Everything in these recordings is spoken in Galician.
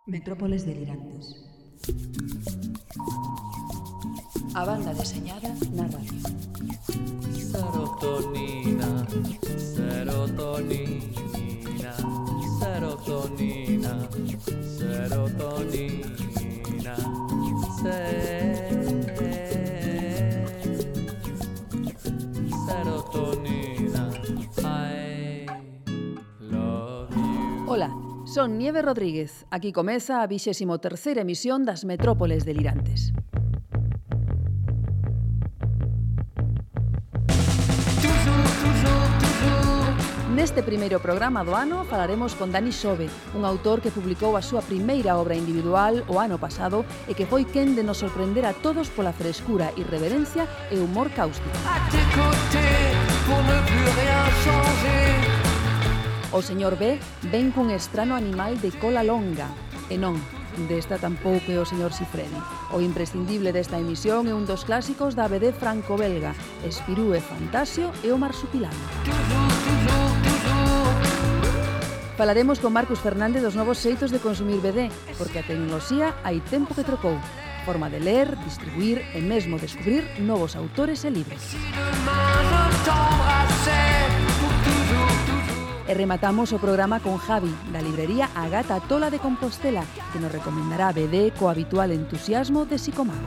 Metrópoles delirantes. A banda deseñada na radio. Serotonina, serotonina, serotonina, serotonina, serotonina, I love you. Ola, son Nieve Rodríguez. Aquí comeza a 23ª emisión das Metrópoles delirantes. Neste primeiro programa do ano falaremos con Dani Xove, un autor que publicou a súa primeira obra individual o ano pasado e que foi quen de nos sorprender a todos pola frescura, irreverencia e humor cáustico. O señor B ven cun estrano animal de cola longa, e non, desta tampouco é o señor Sifredi. O imprescindible desta emisión é un dos clásicos da BD franco-belga, Espirú e Fantasio e o Marsupilami. Falaremos con Marcus Fernández dos novos xeitos de consumir BD, porque a tecnoloxía hai tempo que trocou. Forma de ler, distribuir e mesmo descubrir novos autores e libros. E rematamos o programa con Javi, da librería A Gata Tola de Compostela, que nos recomendará BD co habitual entusiasmo de Psicomago.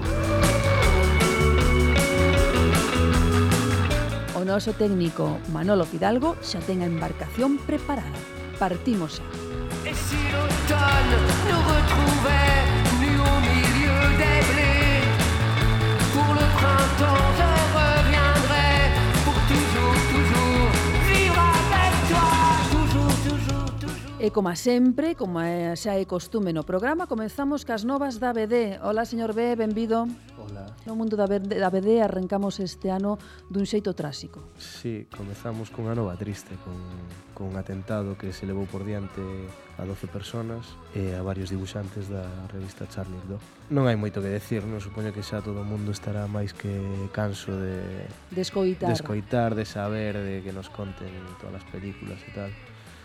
O noso técnico Manolo Fidalgo xa ten a embarcación preparada. Partimos xa. Et si l'automne nous retrouvait nus au milieu des blés, pour le printemps je reviendrai, pour toujours, toujours vivre avec toi, toujours, toujours, toujours. E como sempre, como xa é costume no programa, comezamos cas novas da BD. Hola, señor B, benvido. Hola. No mundo da BD arrancamos este ano dun xeito tráxico. Sí, comezamos cunha nova triste, con un atentado que se levou por diante a 12 personas e a varios dibuixantes da revista Charlie Hebdo. Non hai moito que decir, non? Supoño que xa todo o mundo estará máis que canso de escoitar, de saber, de que nos conten todas as películas e tal.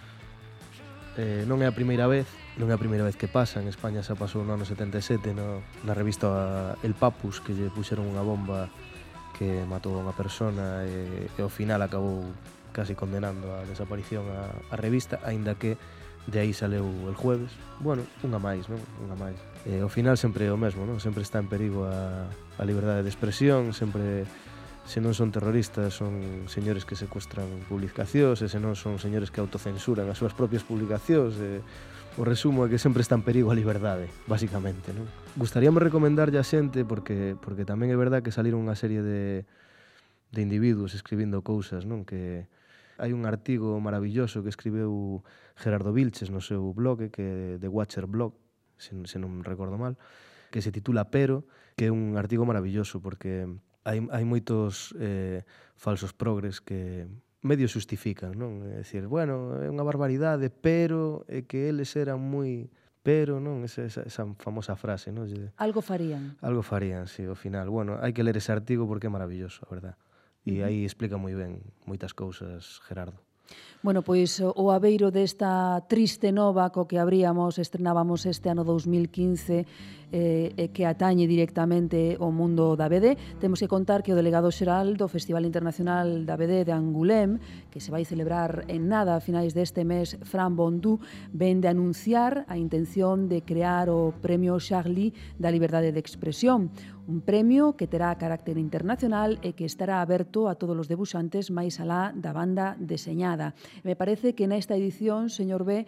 Non é a primeira vez que pasa. En España xa pasou no ano 77 na revista El Papus, que lle puxeron unha bomba que matou a unha persona e ao final acabou casi condenando a desaparición a revista, aínda que de aí saleu El Jueves. Bueno, unha máis, non? Unha máis. Ao final sempre é o mesmo, non? Sempre está en perigo a liberdade de expresión, sempre, se non son terroristas, son señores que secuestran publicacións, e se non son señores que autocensuran as súas propias publicacións. O resumo é que sempre está en perigo a liberdade, basicamente, non? Gustaríame recomendarlle a xente, porque tamén é verdad que saliron unha serie de individuos escribindo cousas, non? Que hai un artigo maravilloso que escribeu Gerardo Vilches no seu blog, que é The Watcher Blog, se non recordo mal, que se titula Pero, que é un artigo maravilloso, porque hai moitos falsos progres que medio xustifican, non? É dicir, bueno, é unha barbaridade, pero é que eles eran moi... Pero, non? Esa famosa frase, non? Algo farían. Algo farían, sí, ao final. Bueno, hai que ler ese artigo porque é maravilloso, a verdad. E aí explica moi ben moitas cousas, Gerardo. Bueno, pois o abeiro desta triste nova co que estrenábamos este ano 2015 que atañe directamente o mundo da BD. Temos que contar que o delegado xeral do Festival Internacional da BD de Angoulême, que se vai celebrar en nada a finais deste mes, Fran Bondou, ven de anunciar a intención de crear o Premio Charlie da Liberdade de Expresión, un premio que terá carácter internacional e que estará aberto a todos os debuxantes máis alá da banda deseñada. Me parece que nesta edición, señor B,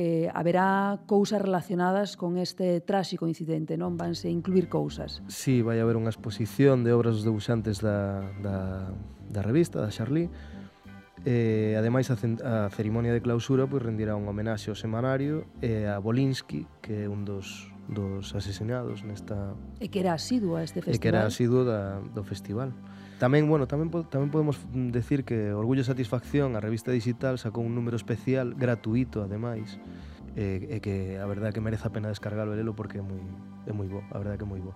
haberá cousas relacionadas con este tráxico incidente, non? Vanse incluir cousas. Sí, vai haber unha exposición de obras dos debuxantes da revista, da Charlie. Ademais, a cerimonia de clausura pois rendirá un homenaxe ao semanario e a Bolinsky, que é un dos asesinados nesta... E que era asiduo a este festival. E que era asiduo do festival. Tamén podemos decir que Orgullo e Satisfacción, a revista digital, sacou un número especial, gratuito, ademais, e que a verdade que merece a pena descargalo e lelo porque é moi bo, a verdade que é moi bo.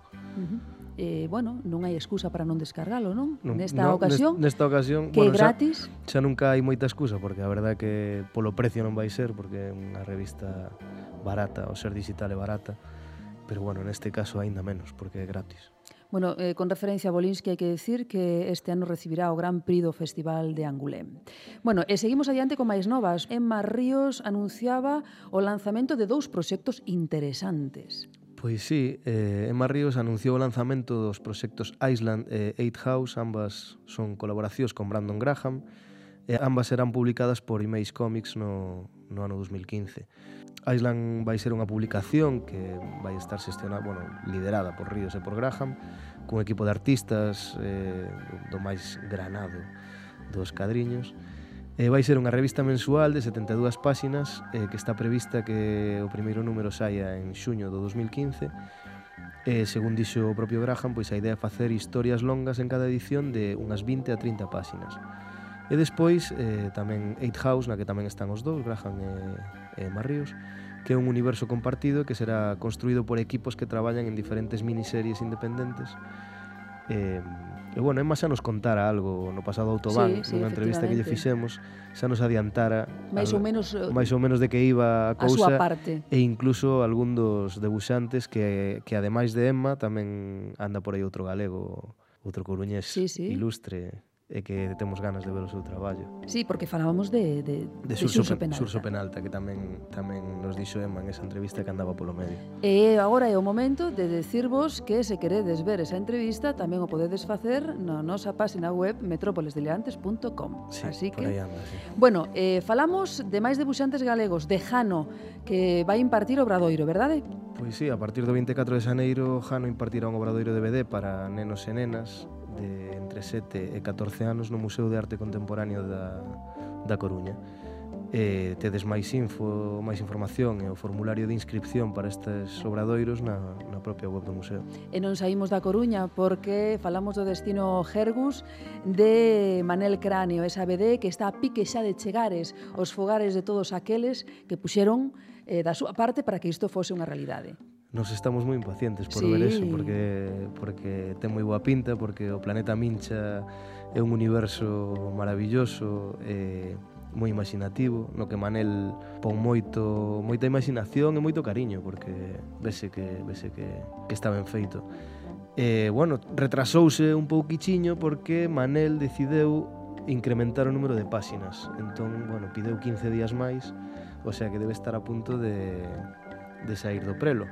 Bueno, non hai excusa para non descargalo, non? Nesta ocasión, que bueno, é gratis. Xa nunca hai moita excusa, porque a verdade que polo precio non vai ser, porque é unha revista barata, ao ser digital é barata, pero bueno, neste caso aínda menos, porque é gratis. Bueno, con referencia a Volinsky hai que decir que este ano recibirá o Gran Prix do Festival de Angoulême. Bueno, e seguimos adiante con máis novas. Emma Ríos anunciaba o lanzamento de 2 proxectos interesantes. Pois sí, Emma Ríos anunciou o lanzamento dos proxectos Island e 8 House, ambas son colaboracións con Brandon Graham, e ambas serán publicadas por Image Comics no ano 2015. Island vai ser unha publicación que vai estar liderada por Ríos e por Graham, cun equipo de artistas do máis granado dos cadriños. Vai ser unha revista mensual de 72 páxinas que está prevista que o primeiro número saia en xuño do 2015. Según dixo o propio Graham, pois a idea é facer historias longas en cada edición de unhas 20 a 30 páxinas. E despois tamén 8 House, na que tamén están os dous, Graham e Emma Ríos, que é un universo compartido que será construído por equipos que traballan en diferentes miniseries independentes. E bueno, Emma xa nos contara algo no pasado Autobahn, nunha entrevista que lle fixemos, xa nos adiantara máis ou menos de que iba a cousa, a súa parte. E incluso algún dos debuxantes que ademais de Emma tamén anda por aí outro galego, outro coruñés ilustre, e que temos ganas de ver o seu traballo. Sí, porque falábamos de Xurxo Penalta. Xurxo Penalta, que tamén nos dixo Emma en esa entrevista que andaba polo medio. E agora é o momento de decirvos que se queredes ver esa entrevista tamén o podedes facer na nosa página web metrópolesdelirantes.com. Sí, así por que, aí anda, sí. Bueno, falamos de máis debuxantes galegos, de Jano, que vai impartir obradoiro, verdade? Pois sí, a partir do 24 de xaneiro Jano impartirá un obradoiro DVD para nenos e nenas de entre 7 e 14 anos no Museo de Arte Contemporáneo da Coruña. Tedes máis información e o formulario de inscripción para estes obradoiros na propia web do museo. E non saímos da Coruña porque falamos do destino Gergus de Manel Cráneo, esa BD que está a pique xa de chegares aos fogares de todos aqueles que puxeron da súa parte para que isto fose unha realidade. Nos estamos moi impacientes por ver eso, porque ten moi boa pinta, porque o planeta Mincha é un universo maravilloso e moi imaginativo, no que Manel pon moita imaginación e moito cariño, porque vese que está ben feito. Bueno, retrasouse un pouquichiño porque Manel decideu incrementar o número de páxinas. Entón, bueno, pideu 15 días máis, o sea que debe estar a punto de sair do prelo.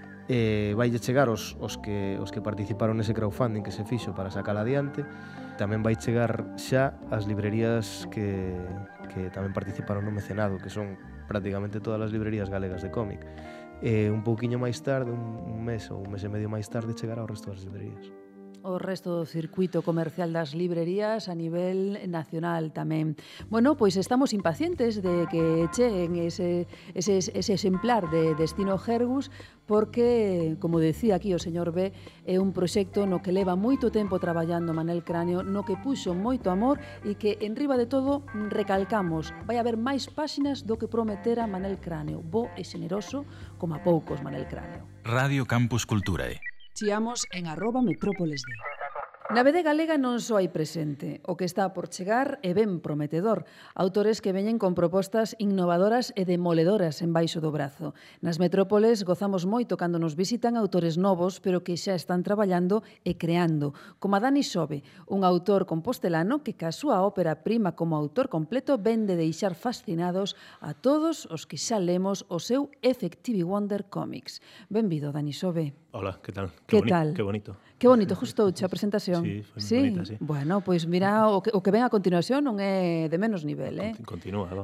Vai chegar os que participaron nese crowdfunding que se fixo para sacar adiante. Tamén vai chegar xa as librerías que tamén participaron no mecenado, que son prácticamente todas as librerías galegas de cómic. Un pouquiño máis tarde, un mes ou un mes e medio máis tarde, chegará ao resto das librerías. O resto do circuito comercial das librerías a nivel nacional tamén. Bueno, pois estamos impacientes de que cheguen ese exemplar de Destino Gergus, porque, como decía aquí o señor B, é un proxecto no que leva moito tempo traballando Manel Cráneo, no que puxo moito amor e que, enriba de todo, recalcamos, vai haber máis páxinas do que prometera Manel Cráneo. Bo e xeneroso, como a poucos Manel Cráneo. Radio Campus Culturae. Chiamos en @metrópolesd. Na BD galega non só hai presente, o que está por chegar é ben prometedor. Autores que veñen con propostas innovadoras e demoledoras embaixo do brazo. Nas metrópoles gozamos moito cando nos visitan autores novos, pero que xa están traballando e creando, como a Dani Sobe, un autor compostelano que ca súa ópera prima como autor completo ven de deixar fascinados a todos os que xa lemos o seu Effective Wonder Comics. Benvido, Dani Sobe. Hola, que tal? Que tal? Que bonito. Que bonito, gustouche a presentación. Sí, foi moi bonita, sí. Bueno, pois mira, o que ven a continuación non é de menos nivel, Continúa, vamos.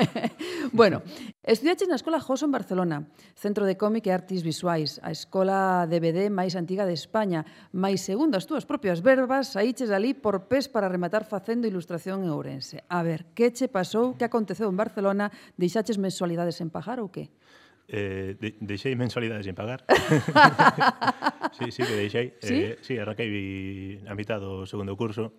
Bueno, estudiaches na Escola Joso en Barcelona, Centro de Cómic e Artes Visuais, a escola DVD máis antiga de España, máis segundo as túas propias verbas, saíches ali por pés para rematar facendo ilustración en Ourense. A ver, que che pasou, que aconteceu en Barcelona, deixaches mensualidades en pagar ou que? Deixei mensualidades en pagar. Sí, que deixei. Sí, arranquei a mitad do segundo curso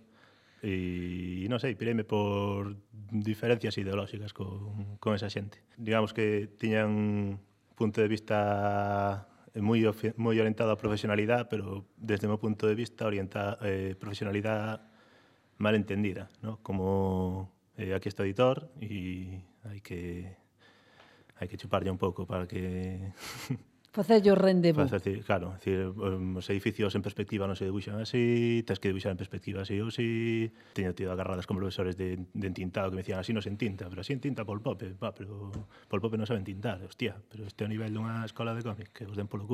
e non sei, pireime por diferencias ideolóxicas con esa xente. Digamos que tiñan un punto de vista moi orientado á profesionalidade, pero desde o meu punto de vista profesionalidade mal entendida, ¿no? Como aquí está o editor e hai hai que chuparlle un pouco para que... Facello rendezvous. Claro, os edificios en perspectiva non se dibuixan así, tens que dibuixar en perspectiva así ou así. Teño tido agarradas con profesores de entintado que me decían así non se entinta, pero así entinta Pol Pope. Pero Pol Pope non sabe entintar, hostia, pero este é o nivel dunha escola de cómic que os den polo cu.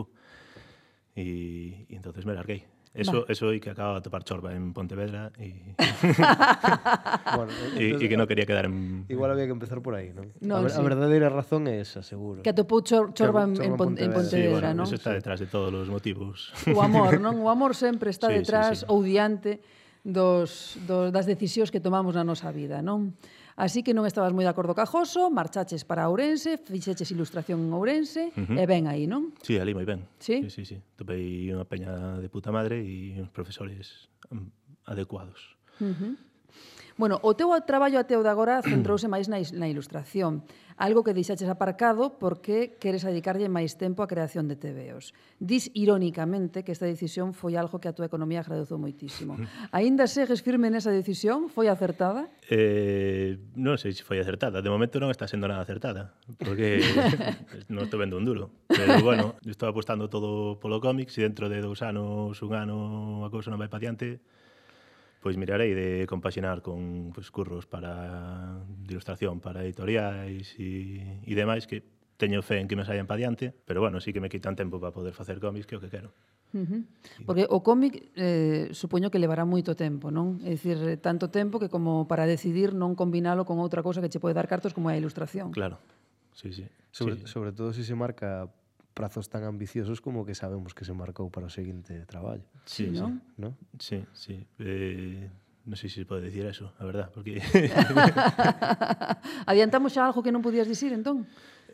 E entonces me larguei. Eso é que acababa de topar chorba en Pontevedra e Bueno, que non quería quedar en... Igual había que empezar por aí, non? Non, A sí. verdadeira razón é esa, seguro. Que atopou chorba en Chorba en Pontevedra, Sí, bueno, non? eso está detrás de todos os motivos. O amor, non? O amor sempre está Sí, detrás sí. ou diante das decisións que tomamos na nosa vida, non? Así que non estabas moi de acordo ca Joso, marchaches para Ourense, fixeches ilustración en Ourense, e ben aí, non? Sí, ali moi ben. Sí? Sí. Topei unha peña de puta madre e uns profesores adecuados. Bueno, o teu traballo até o de agora centrouse máis na ilustración, algo que deixaches aparcado porque queres dedicarlle máis tempo á creación de TVOs. Dis irónicamente que esta decisión foi algo que a túa economía agradeceu moitísimo. Aínda segues firme nesa decisión? Foi acertada? Non sei se foi acertada. De momento non está sendo nada acertada, porque non estou vendo un duro. Pero, bueno, estou apostando todo polo cómic. Se dentro de 2 anos, 1 ano, a cousa non vai pa diante, pois mirarei de compaxinar con curros de ilustración para editoriais e demais que teño fe en que me saian pa diante, pero bueno, sí que me quitan tempo para poder facer cómics, que é o que quero. Porque o cómic supoño que levará moito tempo, non? É dicir, tanto tempo que como para decidir non combinalo con outra cousa que che pode dar cartos como é a ilustración. Claro, sí. Sobre todo se se marca prazos tan ambiciosos como que sabemos que se marcou para o seguinte traballo. Sí, non? ¿No? Sí. Non sei se se pode dicir eso, a verdad, porque... Adiantamos xa algo que non podías dicir, entón?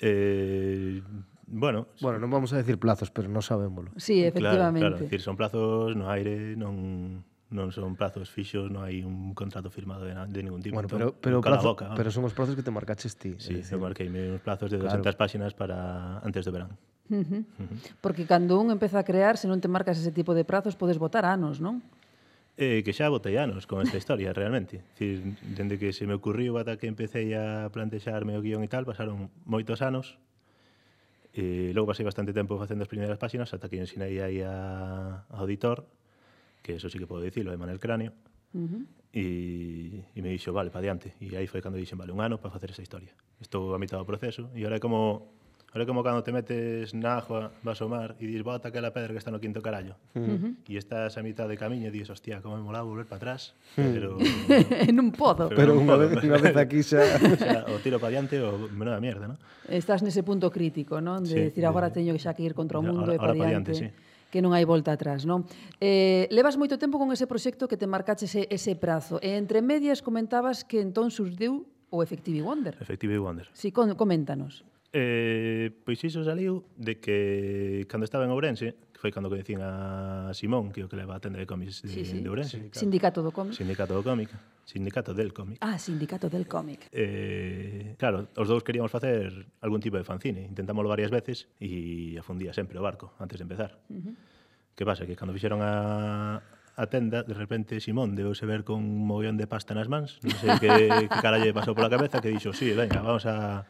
Bueno, non vamos a decir plazos, pero non sabémolo. Sí, efectivamente. Claro, decir, son plazos no aire, non son plazos fixos, non hai un contrato firmado de ningún tipo. Bueno, entón, pero son os plazos que te marcaches ti. Sí, eu marquei uns plazos de 200 páxinas para antes do verán. Porque cando un empeza a crear, se non te marcas ese tipo de prazos, podes botar anos, non? Que xa botei anos con esta historia, realmente. Dicir, dende que se me ocurriu ata que empecé a plantexarme o guión e tal, pasaron moitos anos. E logo pasei bastante tempo facendo as primeiras páxinas ata que ensinei aí ao auditor, que eso sí que podo dicilo, é Manel Cráneo, e me dixo, vale, pa diante. E aí foi cando dixen, vale, 1 ano para facer esa historia. Estou a mitad do proceso, e ahora é como cando te metes na agua, vas ao mar, e dis, bota aquela pedra que está no quinto carallo. E estás a mitad de camiño e dis, hostia, como me molaba volver para atrás, pero... Non podo. Pero unha vez aquí xa... O tiro para diante o menuda mierda, non? Estás nese punto crítico, non? De Sí, decir, agora teño xa que ir contra o mundo e ahora para pa diante. diante, sí. Que non hai volta atrás, non? Levas moito tempo con ese proxecto que te marcaches ese prazo. E entre medias comentabas que entón surdiu o Effective Wonder. Effective Wonder. Sí, coméntanos. Pois iso saliu de que cando estaba en Ourense, que foi cando coñecín a Simón, que é o que leva a tenda de cómics de Ourense. Sí, claro. Sindicato do cómic. Sindicato do cómic. Sindicato del cómic. Ah, Sindicato del cómic. Claro, os dous queríamos facer algún tipo de fanzine. Intentámoslo varias veces e afundía sempre o barco antes de empezar. Que pasa? Que cando fixeron a tenda, de repente Simón debeuse ver con un mogollón de pasta nas mans, non sei que caralle pasou pola cabeza, que dixo, sí, venga, vamos a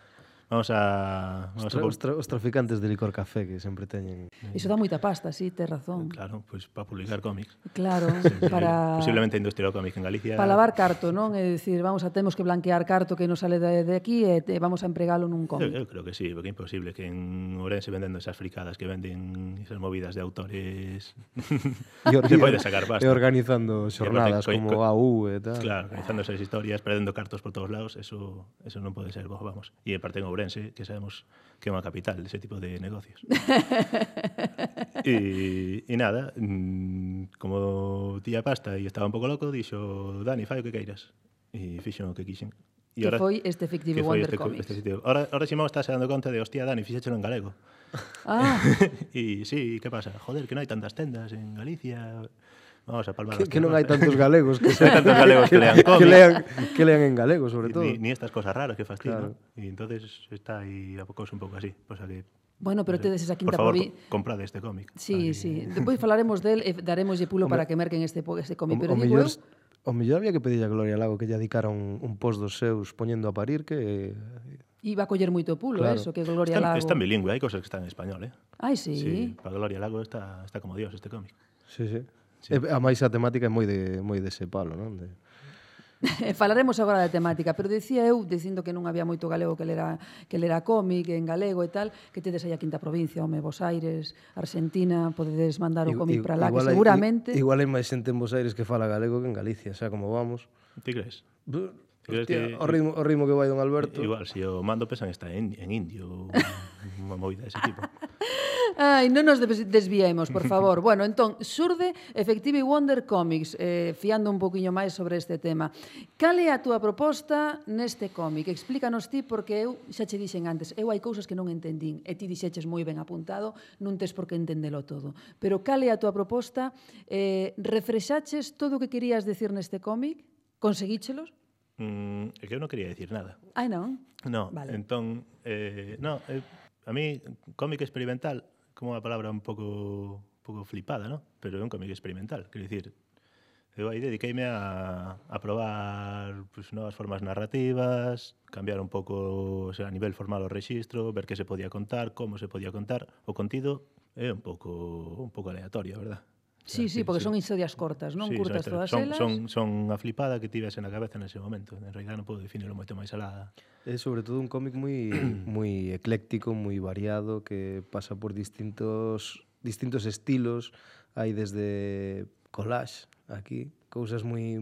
Os traficantes de licor café que sempre teñen... Iso dá moita pasta, sí, tes razón. Claro, pois para publicar cómics. Claro, para... Posiblemente a industria do cómic en Galicia... Para lavar carto, non? É dicir, temos que blanquear carto que nos sale de aquí e vamos a empregalo nun cómic. Eu creo que sí, porque é imposible que en Ourense vendendo esas fricadas que venden esas movidas de autores se pode sacar pasta. E organizando xornadas como AU e tal. Claro, organizando esas historias, perdendo cartos por todos lados, eso non pode ser, vamos. E en parte en Ourense, que sabemos que é unha capital dese tipo de negocios. E nada, como tía pasta e estaba un pouco loco, dixo, Dani, fai o que queiras. E fixo o que quixen. Que foi este Effective Wonder Comics. Ahora Simón está se dando conta de, hostia, Dani, fixéchelo en galego. Ah. E sí, que pasa? Joder, que non hai tantas tendas en Galicia... Vamos a palmar que non hai tantos galegos que tantos galegos que lean cómics. Que lean en galego, sobre todo. Ni estas cosas raras que fastidio. Claro. E entonces está aí a pouco un pouco así. O sea que... Bueno, pero tedes esa quinta... Por favor, comprade este cómic. Sí, sí. Depois falaremos del e daremoslle pulo para que merquen este cómic. Pero digo eu... O mellor había que pedirle a Gloria Lago que lle dedicara un post dos seus poñendo a parir que Iba a coller moito pulo, Claro. eso, que Gloria Lago... Está en bilingüe, hai cosas que están en español, Ai, sí. Sí, para Gloria Lago está como Dios este cómic. Sí, sí. Sí. A máis a temática é moi dese palo, non? Falaremos agora da temática, pero dicía eu, dicindo que non había moito galego que lera cómic en galego e tal, que tedes aí a quinta provincia, home, Bos Aires, Argentina, podedes mandar o cómic para lá, que seguramente... Igual hai máis xente en Bos Aires que fala galego que en Galicia, xa como vamos. Ti crees? Hostia, o ritmo que vai don Alberto. Igual, se o mando pesan está en indio, unha movida dese tipo. Ai, non nos desviemos, por favor. Bueno, entón, xurde Effective Wonder Comics, fiando un poquinho máis sobre este tema. Cal é a túa proposta neste cómic? Explícanos ti, porque eu xa che dixen antes, eu hai cousas que non entendín, e ti dixeches moi ben apuntado, non tes por que entendelo todo. Pero cal é a túa proposta? Refrexaches todo o que querías decir neste cómic? Conseguíchelos? É que eu non quería decir nada. Ai, non? No, Vale. entón, a mí, cómic experimental, como unha palabra un pouco flipada, ¿no? Pero é un cómic experimental, quero dicir, eu aí dediqueime a probar pues, novas formas narrativas, cambiar un pouco, o sea, a nivel formal o rexistro, ver que se podía contar, como se podía contar. O contido é un pouco aleatorio, verdad? Sí, porque son historias cortas, non? Curtas todas elas. Son a flipada que tivese na cabeza nese momento. En realidad non podo definirlo moito máis alá. É sobre todo un cómic moi ecléctico, moi variado, que pasa por distintos estilos. Hai desde collage aquí, cousas moi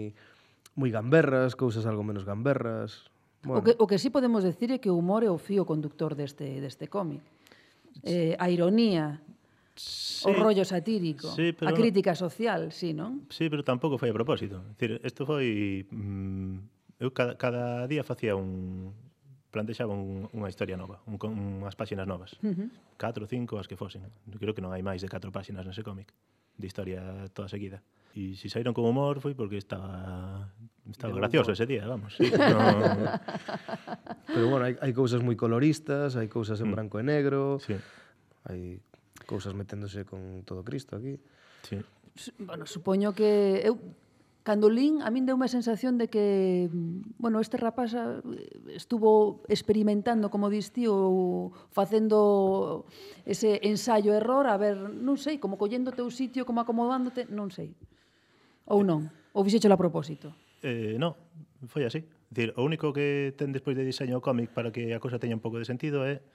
gamberras, cousas algo menos gamberras. Bueno. O que sí podemos decir é que o humor é o fío conductor deste cómic. A ironía, sí, o rollo satírico, sí, a crítica social, sí, non? Sí, pero tampouco foi a propósito. É dicir, isto foi... eu cada día facía plantexaba unha historia nova, unhas páxinas novas. 4 ou 5 as que fosen. Creo que non hai máis de 4 páxinas nese cómic, de historia toda seguida. E se saíron con humor foi porque estaba gracioso ese día, vamos. Sí, no... Pero bueno, hai cousas moi coloristas, hai cousas en branco e negro, sí, hai cousas meténdose con todo Cristo aquí. Sí. Bueno, supoño que eu cando lín, a min deu unha sensación de que, bueno, este rapaz estuvo experimentando, como dis ti, ou facendo ese ensayo-error, a ver, non sei, como collendo o teu sitio, como acomodándote, non sei. Ou non? Ou fixéchelo a propósito? Non, foi así. Dicir, o único que ten despois de diseño o cómic para que a cousa teña un pouco de sentido é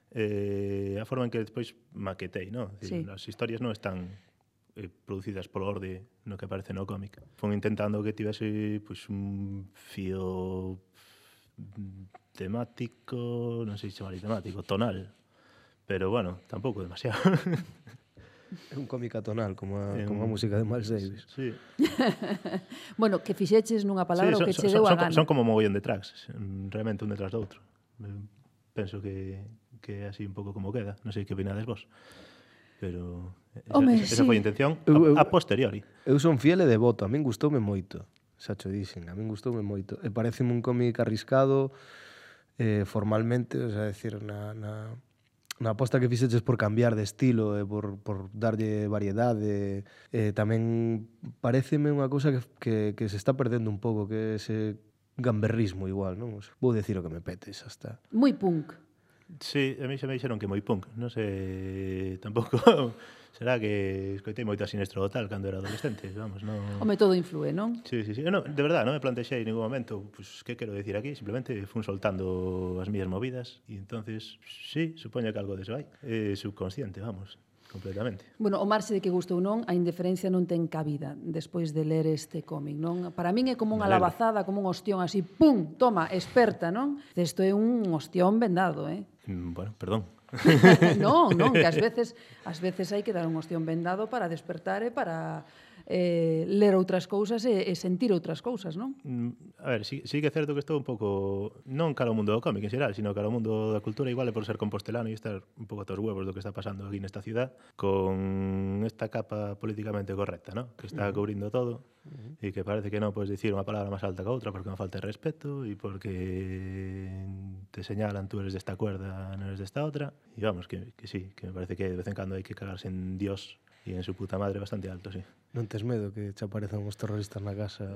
a forma en que despois maquetei, non? Dicir, sí, as historias non están producidas polo orde no que aparece no cómic. Fon intentando que tivese pues, un fío temático, non sei se chamar temático, tonal. Pero bueno, tampouco demasiado. É un cómic atonal, como a música de Miles Davis. Sí. Bueno, que fixeches nunha palabra o que che deu a gana. Son como mogollón de tracks, realmente un detrás do outro. Penso que é así un pouco como queda. Non sei que opinades vos. Pero esa foi a intención a posteriori. Eu son fiel e devoto, a min gustoume moito, xa cho dixen, a min gustoume moito. E pareceme un cómic arriscado formalmente, o sea, decir, na aposta que fixeches por cambiar de estilo e por darlle variedade, tamén pareceme unha cousa que se está perdendo un pouco, que é ese gamberrismo igual, non? Vou decir o que me petes, hasta. Moi punk. Sí, a mí xa me dixeron que moi punk. Non sei, tampouco... Será que escoitei moito a Sinestro Total cando era adolescente, vamos, non... Home, todo influe, non? Sí. No, de verdad, non me plantexei en ningún momento, pues, que quero decir aquí? Simplemente fun soltando as mías movidas e entonces, sí, supoño que algo deso hai. É subconsciente, vamos, completamente. Bueno, o marxe de que gusta ou non, a indiferencia non ten cabida despois de ler este cómic, non? Para min é como unha labazada, como un ostión así, pum, toma, experta, non? Isto é un ostión vendado, Bueno, perdón. Non, que ás veces hai que dar un ostión vendado para despertar e para ler outras cousas e sentir outras cousas, non? A ver, sí que é certo que estou un pouco non cara ao mundo do cómic en xeral, sino cara ao mundo da cultura, igual é por ser compostelano e estar un pouco a tos huevos do que está pasando aquí nesta ciudad con esta capa políticamente correcta, ¿no? Que está cubrindo todo e que parece que non podes dicir unha palabra máis alta que outra porque non falta de respeto e porque te señalan tú eres desta cuerda, non eres desta outra e vamos, que sí, que me parece que de vez en cando hai que cagarse en Dios Y en su puta madre bastante alto, sí. Non tes medo que che aparezan os terroristas na casa?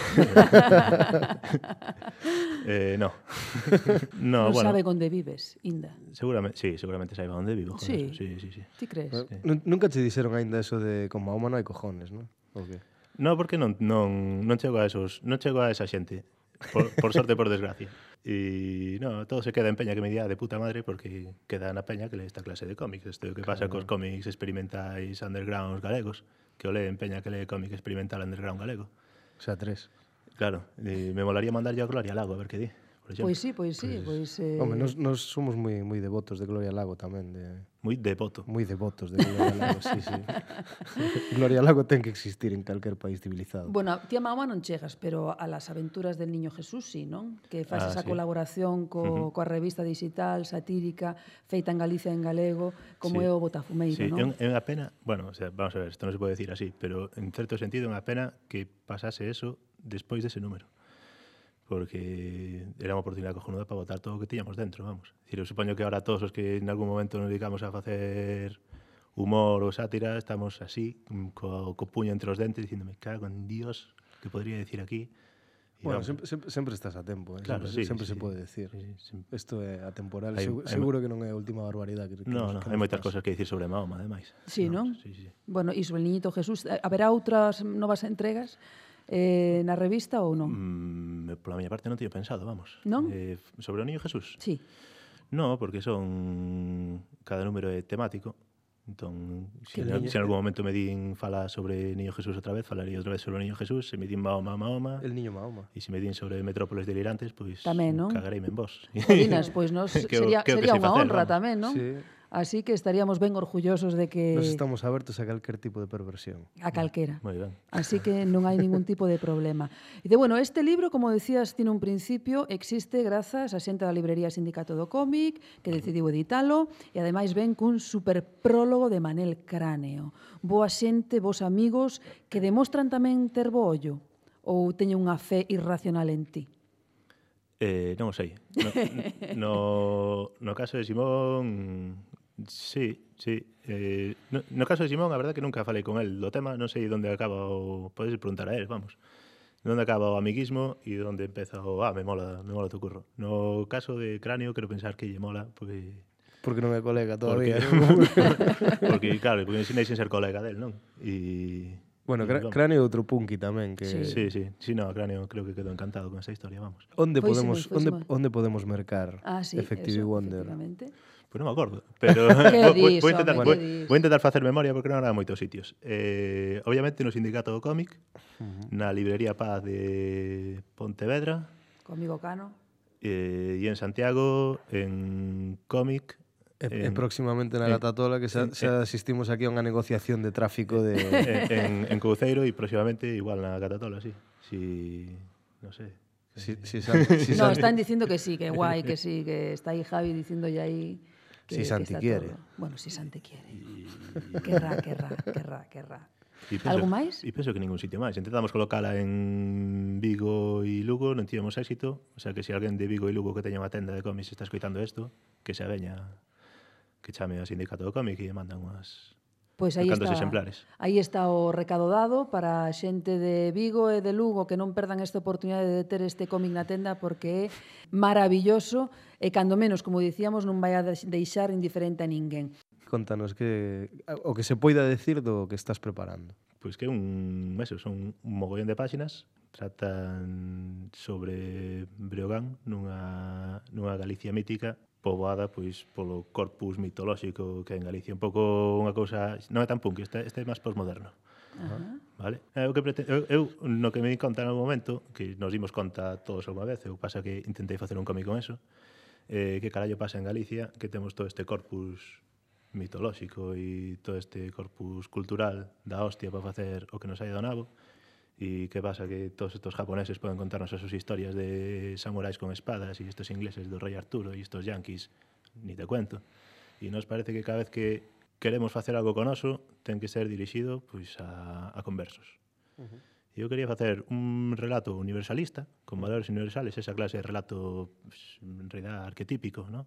No. No, Non bueno, sabe onde vives, Inda. seguramente saiba onde vivo. Con Sí. eso. Sí. Ti crees? Nunca che dixeron aínda eso de con Mahoma non hai cojones, non? O que? No, porque non chego a esa xente. Por sorte e por desgracia. E no, todo se queda en peña que me día de puta madre porque queda na peña que lee esta clase de cómics. Isto é o que pasa cos cómics experimentais undergrounds galegos, que o leen peña que lee cómic experimental underground galego. O sea, 3. Claro, e me molaría mandarlle a Gloria Lago a ver que di, por exemplo. Pois sí. Home, nos somos moi devotos de Gloria Lago tamén, Moi devoto. moi devotos de Gloria Lago, sí. Gloria Lago ten que existir en calquer país civilizado. Bueno, ti a Mahoma non chegas, pero a las aventuras del Niño Jesús sí, non? Que faz esa sí. colaboración coa revista digital, satírica, feita en Galicia en galego, como é o Botafumeiro, Sí, non? é unha pena, bueno, o sea, vamos a ver, isto non se pode decir así, pero en certo sentido é unha pena que pasase eso despois dese número. Porque era unha oportunidade cojonuda para botar todo o que tiñamos dentro, vamos. Es decir, eu supoño que ahora todos os que en algún momento nos dedicamos a facer humor ou sátira, estamos así, co puño entre os dentes, dicindo, me cago en Dios, que podría decir aquí? Y Bueno, vamos. sempre estás a tempo, Claro, sempre sí. se pode decir. Sí. Isto é atemporal, Hai- seguro que non é a última barbaridade que No, nos hai moitas pasa. cosas que dicir sobre Mahoma, ademais. Sí, non? Sí. Bueno, e sobre el Niñito Jesús, haberá outras novas entregas na revista ou non? Pola miña parte non teño pensado, vamos. Non? Sobre o Niño Jesús? Sí. No, porque son... Cada número é temático. Entón, se Que en algún momento me din fala sobre Niño Jesús outra vez, falaría outra vez sobre o Niño Jesús. Se me din Mahoma. El niño Mahoma. E se me din sobre Metrópoles delirantes, pois Tamén, non? cagareime en vos. Jodinas, pois nos Que o- sería que o que sería sei unha facer, honra vamos. tamén, non? Sí. Así que estaríamos ben orgullosos de que Nos estamos abertos a calquer tipo de perversión. a calquera. Moi ben. Así que non hai ningún tipo de problema. E bueno, este libro, como decías, tiene un principio, existe grazas a xente da librería Sindicato do Cómic, que decidiu editalo, e ademais ven cun super prólogo de Manel Cráneo. Boa xente, vos amigos, que demostran tamén ter bo ollo, ou teñen unha fe irracional en ti. Non o sei. No caso de Simón, sí. No caso de Simón, a verdad que nunca falei con el do tema, non sei onde acaba o... Podes preguntar a él, vamos. Onde acaba o amiguismo e onde empeza o... me mola tu curro. No caso de Cráneo, quero pensar que lle mola, Porque non é colega todavía. porque claro, porque ensinei sen ser colega del, non? E... Bueno, vamos. Cráneo é outro punky tamén que Sí. Sí, no, Cráneo creo que quedou encantado con esa historia, vamos. onde Foísemos, podemos foísemos. onde podemos mercar Sí, Effective eso, Wonder. efectivamente. Pois non me acordo, pero dis, vou intentar, home, que dis? vou intentar facer memoria porque non era moitos sitios. Obviamente no Sindicato do Cómic, na Librería Paz de Pontevedra, Comigo Cano. e en Santiago, en Cómic, E próximamente na Gatatola que xa asistimos aquí a unha negociación de tráfico de en Couceiro e próximamente igual na Catatola, sí. Si, non sei. No, están dicindo que sí, que guai, que sí, que está aí Javi dicindo ya aí que, Si Santi que está quiere. todo. Bueno, si Santi quiere. Querrá. E Algo máis? E penso que ningún sitio máis. Intentamos colocala en Vigo e Lugo, non tivemos éxito. O sea que se alguén de Vigo e Lugo que teña unha tenda de cómics está escoitando isto, que se aveña, que chame ao Sindicato do Cómic e mandan unhas... Pois aí cantos está, exemplares. aí está o recado dado para a xente de Vigo e de Lugo que non perdan esta oportunidade de ter este cómic na tenda porque é maravilloso e cando menos, como dicíamos, non vai a deixar indiferente a ninguén. Contanos o que se poida decir do que estás preparando. Pois que son un mogollón de páxinas, tratan sobre Breogán nunha Galicia mítica poboada pois polo corpus mitolóxico que en Galicia un pouco unha cousa, non é tan punk, este é máis posmoderno. Vale? O que eu no que me di conta en algún momento, que nos dimos conta todos alguna vez, eu pasa que intentei facer un cómic con eso, que carallo pasa en Galicia, que temos todo este corpus mitolóxico e todo este corpus cultural da hostia para facer o que nos hai do nabo. E que pasa que todos estos japoneses poden contarnos as súas historias de samurais con espadas e estos ingleses do rei Arturo e estos yanquis, ni te cuento. E nos parece que cada vez que queremos facer algo con oso, ten que ser dirixido pois a conversos. E eu quería facer un relato universalista, con valores universales, esa clase de relato, pues, en realidad, arquetípico, ¿no?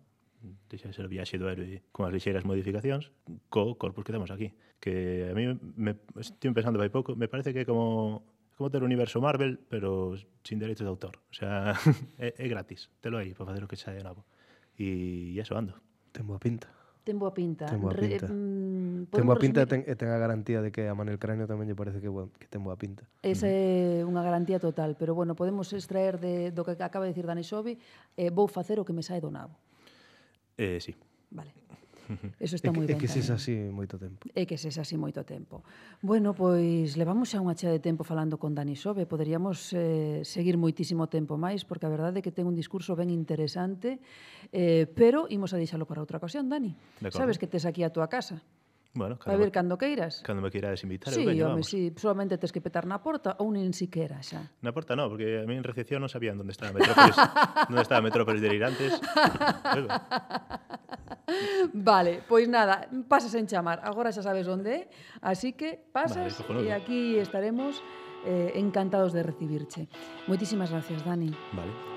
deixa de ser o viaxe do héroe con as lixeiras modificacións co corpus que temos aquí, que a mí estive pensando vai pouco, me parece que é como ter o universo Marvel, pero sin derechos de autor. O sea, é gratis, telo aí para facer o que xa é novo. E eso ando. Ten boa pinta. Ten boa pinta. Ten boa pinta. Ten boa pinta e ten a garantía de que a Manel Cráneo tamén lle parece que ten boa pinta. Esa é unha garantía total, pero bueno, podemos extraer do que acaba de dicir Dani Xovi, vou facer o que me sae do nabo. Sí. Vale. Eso está moi ben. É que ses así moito tempo. É que ses así moito tempo. Bueno, pois levamos xa unha chea de tempo falando con Dani Xove. Poderíamos seguir moitísimo tempo máis, porque a verdade é que ten un discurso ben interesante, pero imos a deixalo para outra ocasión, Dani. Sabes que tes aquí a túa casa. Bueno, a ver, cando queiras. Cando me queirades invitar, sí, eu veño, vamos. Sí, solamente tes que petar na porta ou nin siquera xa. Na porta non, porque a mí en recepción non sabían onde estaba Metrópolis Delirantes. Vale, pois nada, pasas en chamar. Agora xa sabes onde é, así que pasas e aquí estaremos encantados de recibirche. Moitísimas gracias, Dani. Vale.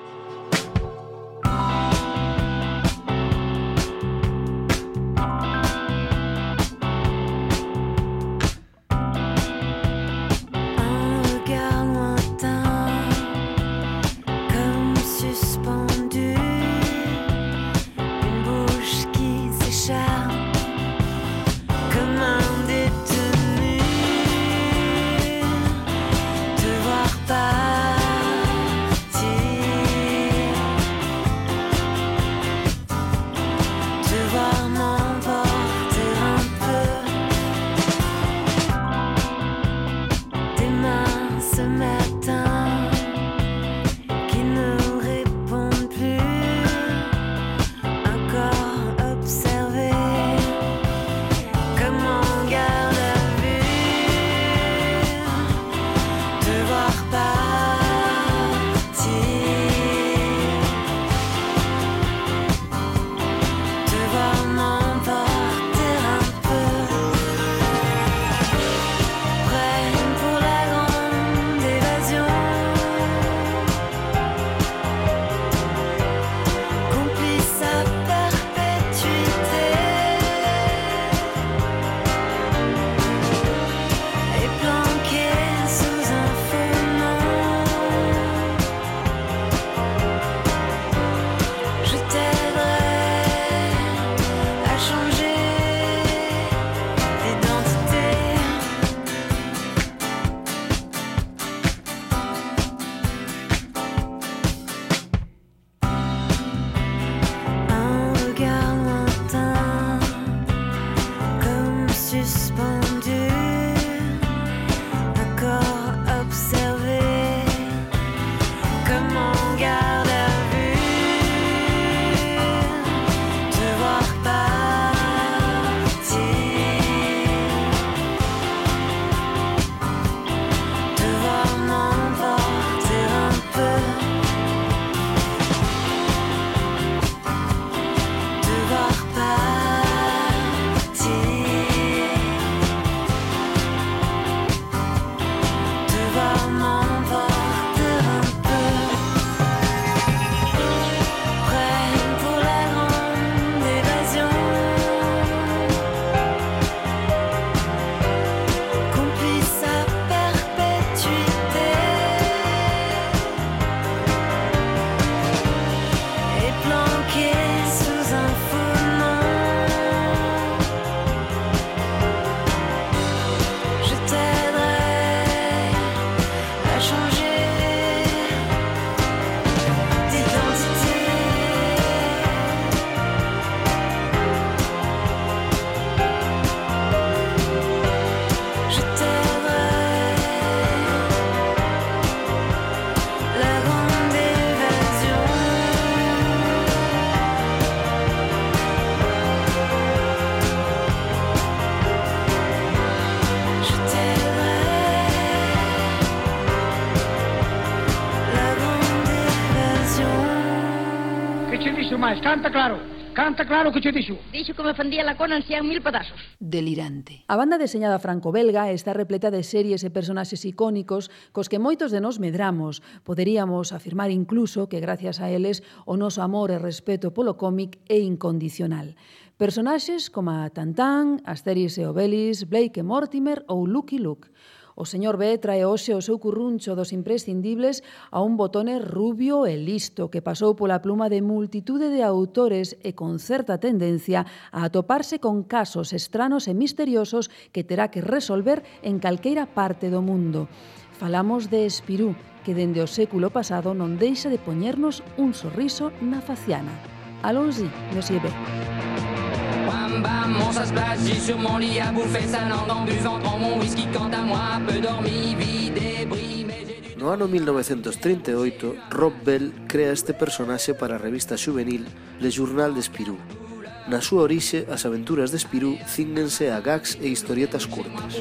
Canta claro, Canta claro que che dixo. Dixo que me fendía la cona en 100.000 pedazos. Delirante. A banda deseñada franco-belga está repleta de series e personaxes icónicos cos que moitos de nós medramos. Poderíamos afirmar incluso que gracias a eles o noso amor e respeto polo cómic é incondicional. Personaxes como a Tantán, Asterix e Obelix, Blake e Mortimer ou Lucky Luke. O señor B trae hoxe o seu curruncho dos imprescindibles a un botone rubio e listo que pasou pola pluma de multitude de autores e con certa tendencia a atoparse con casos estranos e misteriosos que terá que resolver en calqueira parte do mundo. Falamos de Spirou, que dende o século pasado non deixa de poñernos un sorriso na faciana. Allons-y, monsieur B. Bam bam, mon ça se place, j'ai sur mon lit à bouffer sa langue en buvant trop mon whisky. Quant à moi, peu dormi, vie débris, mais j'ai du... No ano 1938, Rob Bell crea este personaxe para a revista juvenil Le Journal de Spirou. Na súa orixe, as aventuras de Spirou cínguense a gags e historietas curtas.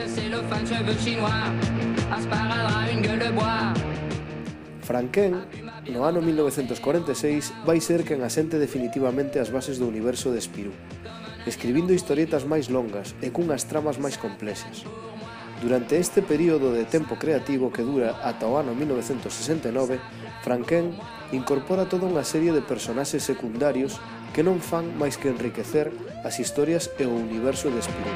Franquén, no ano 1946, vai ser quen asente definitivamente as bases do universo de Spirou, escribindo historietas máis longas e cunhas tramas máis complexas. Durante este período de tempo creativo que dura ata o ano 1969, Franquén incorpora toda unha serie de personaxes secundarios que non fan máis que enriquecer as historias e o universo de Spirou.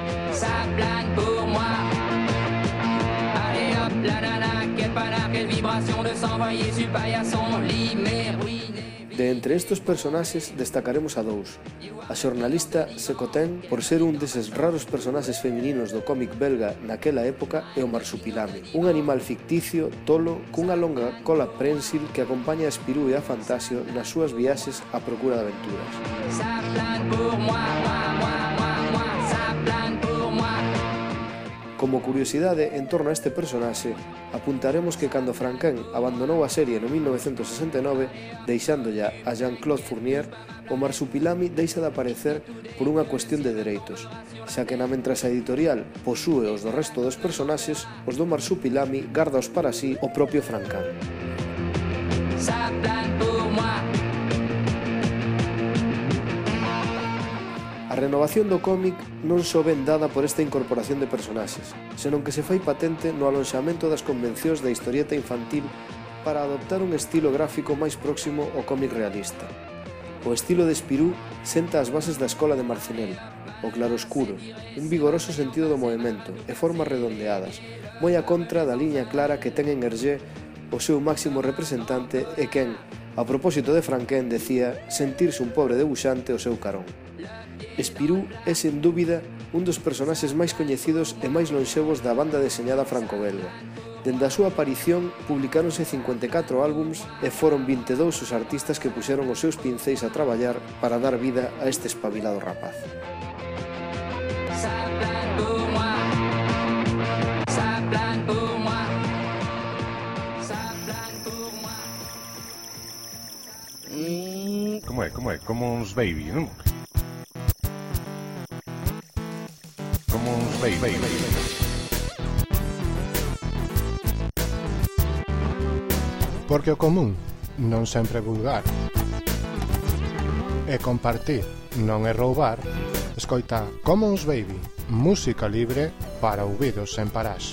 De entre estes personaxes destacaremos a dous. A xornalista Secotén, por ser un deses raros personaxes femininos do cómic belga naquela época, e o Marsupilami, un animal ficticio, tolo, cunha longa cola prensil que acompaña a Spirou e a Fantasio nas súas viaxes á procura de aventuras. Como curiosidade en torno a este personaxe, apuntaremos que cando Franquén abandonou a serie no 1969, deixándolla a Jean-Claude Fournier, o Marsupilami deixa de aparecer por unha cuestión de dereitos, xa que na mentras a editorial posúe os do resto dos personaxes, os do Marsupilami gardaos para sí o propio Franquén. A renovación do cómic non só ven dada por esta incorporación de personaxes, senón que se fai patente no alonxamento das convencións da historieta infantil para adoptar un estilo gráfico máis próximo ao cómic realista. O estilo de Spirou senta as bases da escola de Marcinelle, o claroscuro, un vigoroso sentido do movimento e formas redondeadas, moi a contra da liña clara que ten en Hergé o seu máximo representante e quen, a propósito de Franquén, decía sentirse un pobre debuxante ao seu carón. Spirou é, sen dúbida, un dos personaxes máis coñecidos e máis lonxevos da banda deseñada franco-belga. Dende a súa aparición, publicáronse 54 álbums e foron 22 os artistas que puxeron os seus pincéis a traballar para dar vida a este espabilado rapaz. Como é? Como uns baby, non? Como uns baby. Porque o común non sempre é vulgar. E compartir non é roubar. Escoita Commons Baby, música libre para ouvidos sen parás.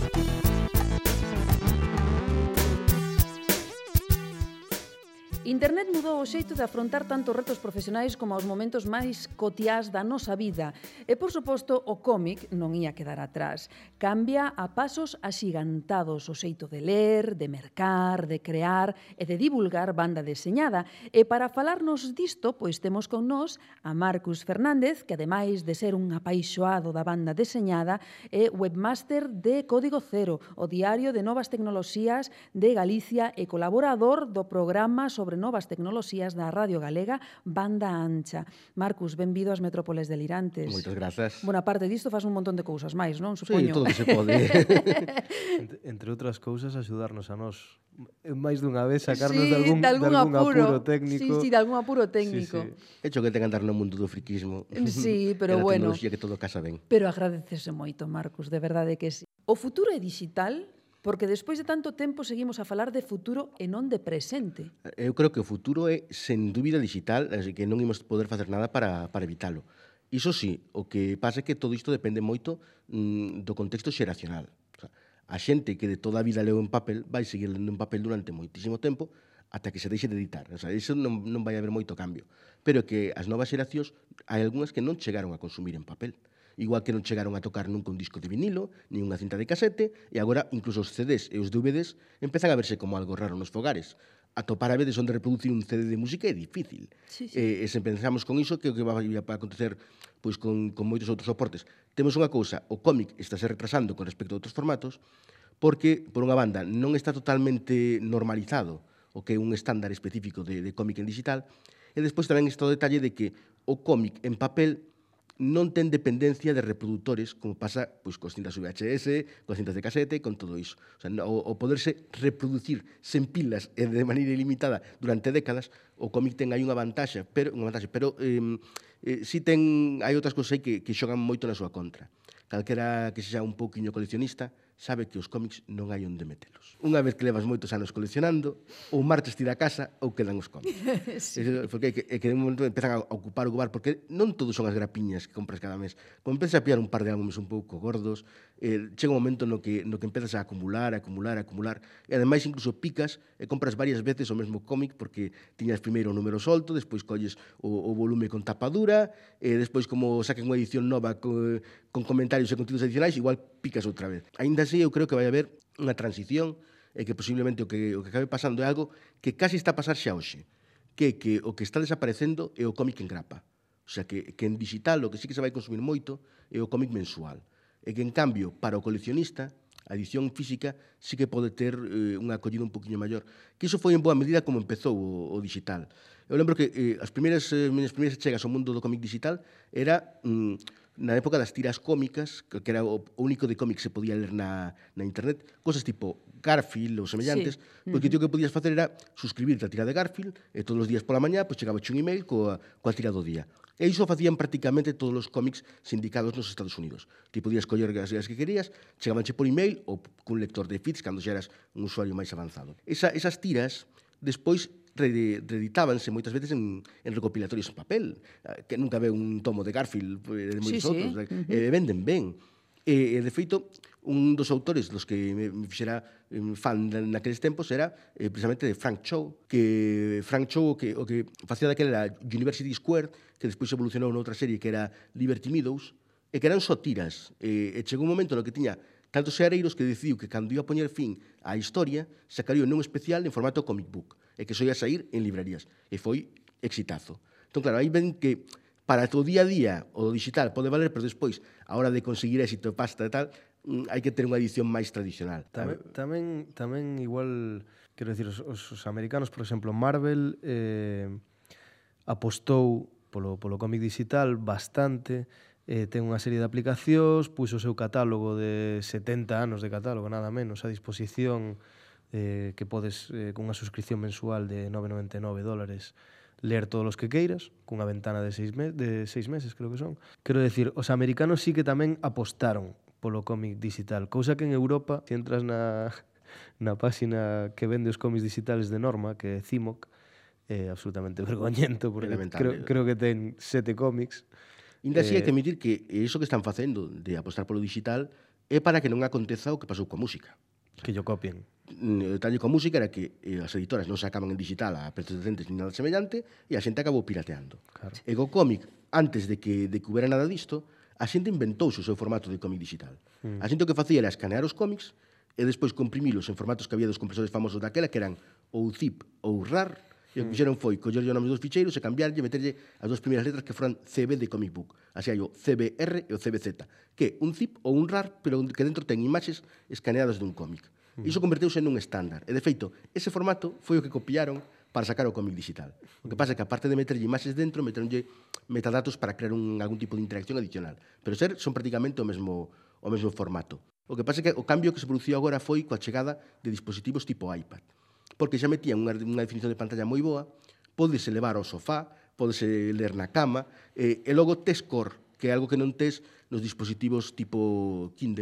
Internet mudou o xeito de afrontar tanto retos profesionais como aos momentos máis cotiás da nosa vida. E, por suposto, o cómic non ia quedar atrás. Cambia a pasos axigantados o xeito de ler, de mercar, de crear e de divulgar banda deseñada. E para falarnos disto, pois temos con nós a Marcus Fernández, que ademais de ser un apaixoado da banda deseñada, é webmaster de Código Cero, o diario de novas tecnoloxías de Galicia e colaborador do programa sobre novas tecnoloxías da Radio Galega Banda Ancha. Marcus, benvido ás Metrópoles Delirantes. Moitas grazas. Bueno, aparte disto, faz un montón de cousas máis, non? Supoño. Sí, todo que se pode. Entre outras cousas, axudarnos a nós máis dunha vez, sacarnos sí, de algún apuro técnico. Sí, de algún apuro técnico. Sí. Hecho que ten que andar no mundo do friquismo. Sí, pero bueno. Que todo casa ben. Pero agradecese moito, Marcus, de verdade que sí. O futuro é digital? Porque despois de tanto tempo seguimos a falar de futuro e non de presente. Eu creo que o futuro é, sen dúbida, digital, así que non imos poder facer nada para evitalo. Iso sí, o que pasa é que todo isto depende moito do contexto xeracional. O sea, a xente que de toda a vida leu en papel vai seguir lendo en papel durante moitísimo tempo ata que se deixe de editar. O sea, iso non vai haber moito cambio. Pero que as novas xeracións, hai algunhas que non chegaron a consumir en papel. Igual que non chegaron a tocar nunca un disco de vinilo, ni unha cinta de casete, e agora incluso os CDs e os DVDs empezan a verse como algo raro nos fogares. Atopar a veces onde reproducir un CD de música é difícil. Sí, sí. E se pensamos con iso, que o que vai a acontecer pois, con moitos outros soportes. Temos unha cousa, o cómic está se retrasando con respecto a outros formatos, porque, por unha banda, non está totalmente normalizado o que é un estándar específico de cómic en digital, e despois tamén está o detalle de que o cómic en papel non ten dependencia de reproductores, como pasa pois, cos cintas VHS, cos cintas de casete, con todo iso. O sea, o poderse reproducir sen pilas e de maneira ilimitada durante décadas, o cómic ten aí unha vantaxe, pero si ten, hai outras cousas aí que xogan moito na súa contra. Calquera que sexa un pouquiño coleccionista sabe que os cómics non hai onde metelos. Unha vez que levas moitos anos coleccionando, ou marchas ti da casa ou quedan os cómics. Sí. Porque é que de un momento empezan a ocupar, porque non todos son as grapiñas que compras cada mes. Como empezas a pillar un par de álbumes un pouco gordos, chega un momento no que empezas a acumular, e ademais incluso picas e compras varias veces o mesmo cómic porque tiñas primeiro o número solto, despois colles o volume con tapadura, e despois como saquen unha edición nova con comentarios e contidos adicionais, igual picas outra vez. Aínda así, eu creo que vai haber unha transición e que posiblemente o que acabe pasando é algo que casi está a pasar xa hoxe, que o que está desaparecendo é o cómic en grapa. O sea, que en digital o que sí que se vai consumir moito é o cómic mensual. E que, en cambio, para o coleccionista, a edición física sí que pode ter unha acollida un poquinho maior. Que iso foi en boa medida como empezou o digital. Eu lembro que as minhas primeiras chegas ao mundo do cómic digital era na época das tiras cómicas, que era o único de cómic que se podía ler na internet, cosas tipo Garfield ou semellantes, porque o que podías facer era suscribirte a tira de Garfield, e todos os días pola mañá chegaba un email coa tira do día. E iso facían prácticamente todos os cómics sindicados nos Estados Unidos. Ti podías coller as que querías, chegabanche por email ou cun lector de feeds cando xa eras un usuario máis avanzado. Esas tiras, despois, reeditábanse moitas veces en recopilatorios en papel, que nunca ve un tomo de Garfield de moitos outros, e venden ben. E, de feito, un dos autores dos que me fixera fan naqueles tempos era precisamente de Frank Cho, que Frank Cho o que facía daquela era University Square, que despois evolucionou noutra serie que era Liberty Meadows, e que eran só tiras. E chegou un momento no que tiña tantos seareiros que decidiu que cando ia a poñer fin á historia, sacaría un especial en formato comic book, e que só ia sair en librerías. E foi exitazo. Entón, claro, aí ven que para o día a día o digital pode valer, pero despois, a hora de conseguir éxito, pasta e tal, hai que ter unha edición máis tradicional. Tamén igual, quero dicir, os americanos, por exemplo, Marvel apostou polo cómic digital bastante, ten unha serie de aplicacións, puxo o seu catálogo de 70 anos de catálogo, nada menos, a disposición que podes, con unha suscripción mensual de $9.99, ler todos os que queiras, cunha ventana de 6 meses, creo que son. Quero decir, os americanos sí que tamén apostaron polo cómic digital, cousa que en Europa, se entras na páxina que vende os cómics digitales de Norma, que é CIMOC, é absolutamente vergoñento, porque creo que ten 7 cómics. Ainda así hai que admitir que iso que están facendo de apostar polo digital é para que non aconteza o que pasou coa música. Que yo copien. O detalle coa música era que as editoras non sacaban en digital a prezos decentes ni nada semellante e a xente acabou pirateando. Claro. E co cómic, antes de que houbera nada disto, a xente inventouse o seu formato de cómic digital. A xente o que facía era escanear os cómics e despois comprimilos en formatos que había dos compresores famosos daquela, que eran ou zip ou RAR, e o que fixeron foi collerlle o nome dos ficheiros e cambiarlle e meterlle as 2 primeiras letras que foran CB de comic book. Así hai o CBR e o CBZ, que é un zip ou un RAR, pero que dentro ten imaxes escaneadas dun cómic. Iso converteuse nun estándar. E, de feito, ese formato foi o que copiaron para sacar o cómic digital. O que pasa é que, aparte de meterlle imaxes dentro, meteronlle metadatos para crear algún tipo de interacción adicional. Pero son prácticamente o mesmo formato. O que pasa é que o cambio que se produciu agora foi coa chegada de dispositivos tipo iPad. Porque xa metían unha definición de pantalla moi boa, podes levar ao sofá, podes ler na cama, e logo tes cor, que é algo que non tes nos dispositivos tipo Kindle,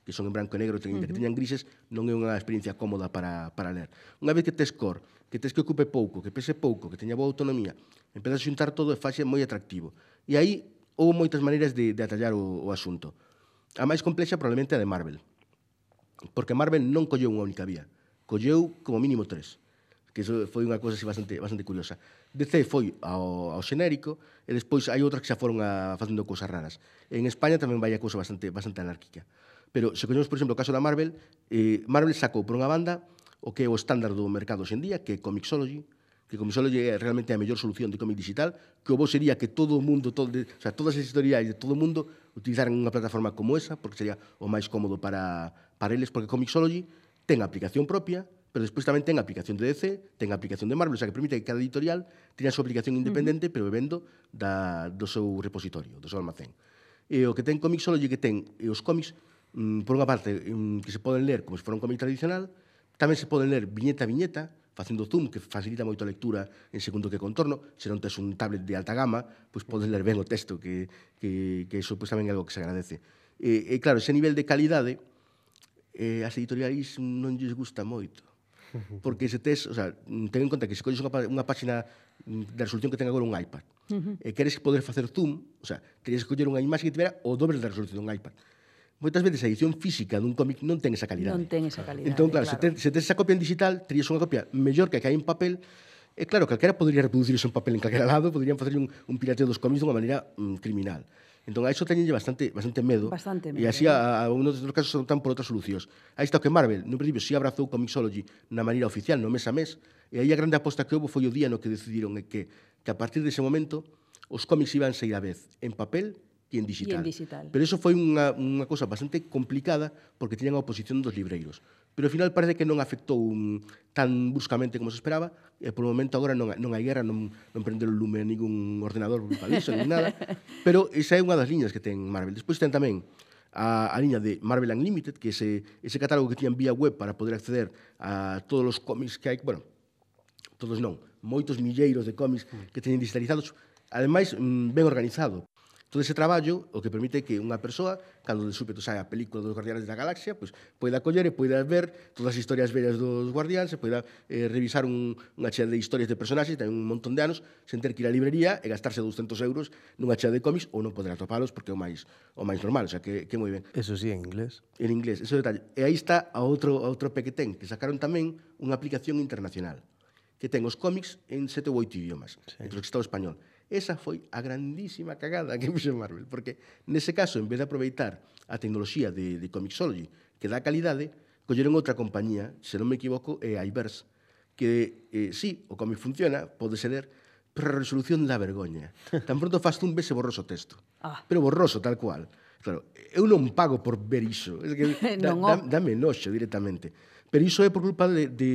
que son en branco e negro, que teñan grises, non é unha experiencia cómoda para ler. Unha vez que tes cor, que tes que ocupe pouco, que pese pouco, que teña boa autonomía, empezas a xuntar todo e faxe moi atractivo. E aí houve moitas maneiras de atallar o asunto. A máis complexa probablemente a de Marvel, porque Marvel non colleu unha única vía, colleu como mínimo 3, que iso foi unha cousa así bastante curiosa. DC foi ao xenérico e despois hai outras que xa foron facendo cousas raras. En España tamén vai a cousa bastante anárquica. Pero se collemos, por exemplo, o caso da Marvel, Marvel sacou por unha banda o que é o estándar do mercado hoxendía, que é Comixology, que Comixology é realmente a mellor solución de cómic digital, que o bo sería que todo o mundo, todas as editoriais de todo o mundo utilizaran unha plataforma como esa, porque sería o máis cómodo para eles, porque Comixology ten aplicación propia, pero despois tamén ten aplicación de DC, ten aplicación de Marvel, o sea, que permite que cada editorial teña a súa aplicación independente, pero bebendo do seu repositorio, do seu almacén. E o que ten Comixology, que ten os cómics, por unha parte, que se poden ler como se fora un cómic tradicional, tamén se poden ler viñeta a viñeta, facendo zoom, que facilita moito a lectura en segundo que contorno. Se non tes un tablet de alta gama, pois podes ler ben o texto, que iso pois, tamén é algo que se agradece. E claro, ese nivel de calidade, as editoriais non lles gusta moito. Porque se tes, o sea, ten en conta que se colles unha páxina da resolución que ten agora un iPad, e queres poder facer zoom, o sea, terías que coller unha imaxe que tivera o doble da resolución dun iPad. Moitas veces a edición física dun cómic non ten esa calidade. Non ten esa calidade, entón, claro. Se tes esa copia en digital, terías unha copia mellor que a que hai en papel, e claro, calquera podría reproducir iso en papel en calquera lado, podrían facer un pirateo dos cómics dunha maneira criminal. Entón, a iso teñenlle bastante medo. E así, a unos dos casos, optan por outras solucións. Aí está o que Marvel, no principio, si abrazou Comixology na maneira oficial, no mes a mes, e aí a grande aposta que houve foi o día no que decidiron que a partir dese momento os cómics iban sair a vez en papel e en digital. Pero iso foi unha cousa bastante complicada porque tiñan a oposición dos libreiros. Pero ao final parece que non afectou tan bruscamente como se esperaba, e por o momento agora non hai guerra, non prenderon lume a ningún ordenador para iso, nin nada, pero esa é unha das liñas que ten Marvel. Despois ten tamén a liña de Marvel Unlimited, que é ese catálogo que tiñan vía web para poder acceder a todos os cómics que hai, bueno, todos non, moitos milleiros de cómics que teñen digitalizados, ademais ben organizado. Todo ese traballo o que permite que unha persoa, cando de súpeto sae a película dos Guardianes da Galaxia, pois poida coller e poida ver todas as historias vellas dos Guardiáns, e poida revisar unha chea de historias de personaxes, ten un montón de anos, sen ter que ir á librería e gastarse 200 euros nunha chea de cómics ou non poder atopalos porque é o máis normal, o sea, que é moi ben. Eso sí, en inglés. En inglés, ese detalle. E aí está a outro pe que ten, que sacaron tamén unha aplicación internacional, que ten os cómics en 7 ou 8 idiomas, entre os que está o español. Esa foi a grandísima cagada que puxo Marvel, porque nese caso, en vez de aproveitar a tecnoloxía de Comixology, que dá calidade, colleron outra compañía, se non me equivoco, é iVerse, que sí, o cómic funciona, pode ler, pero a resolución dá vergoña. Tan pronto faz zoom, vese borroso o texto. Pero borroso, tal cual. Claro, eu non pago por ver iso. É que dame noxo directamente. Pero iso é por culpa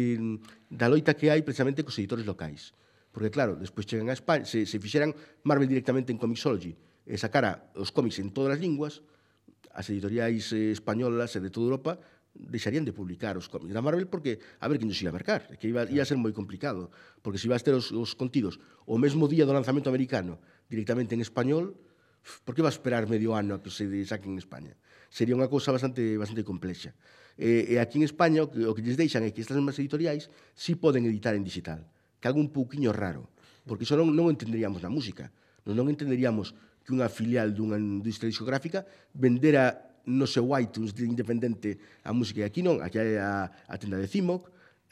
da loita que hai precisamente cos editores locais. Porque, claro, despois chegan a España, se fixeran Marvel directamente en Comixology e sacara os cómics en todas as linguas, as editoriais españolas e de toda Europa deixarían de publicar os cómics da Marvel porque, a ver, quen nos ia a mercar, que ia a ser moi complicado, porque se ibas ter os contidos o mesmo día do lanzamento americano directamente en español, por que vas a esperar medio ano a que se saquen en España? Sería unha cousa bastante complexa. E aquí en España o que lles deixan é que estas mesmas editoriais si poden editar en digital, que algo un pouquiño raro, porque iso non entenderíamos na música. Non entenderíamos que unha filial dunha industria discográfica vendera no seu iTunes de independente a música. E aquí non, aquí hai a tenda de CIMOC,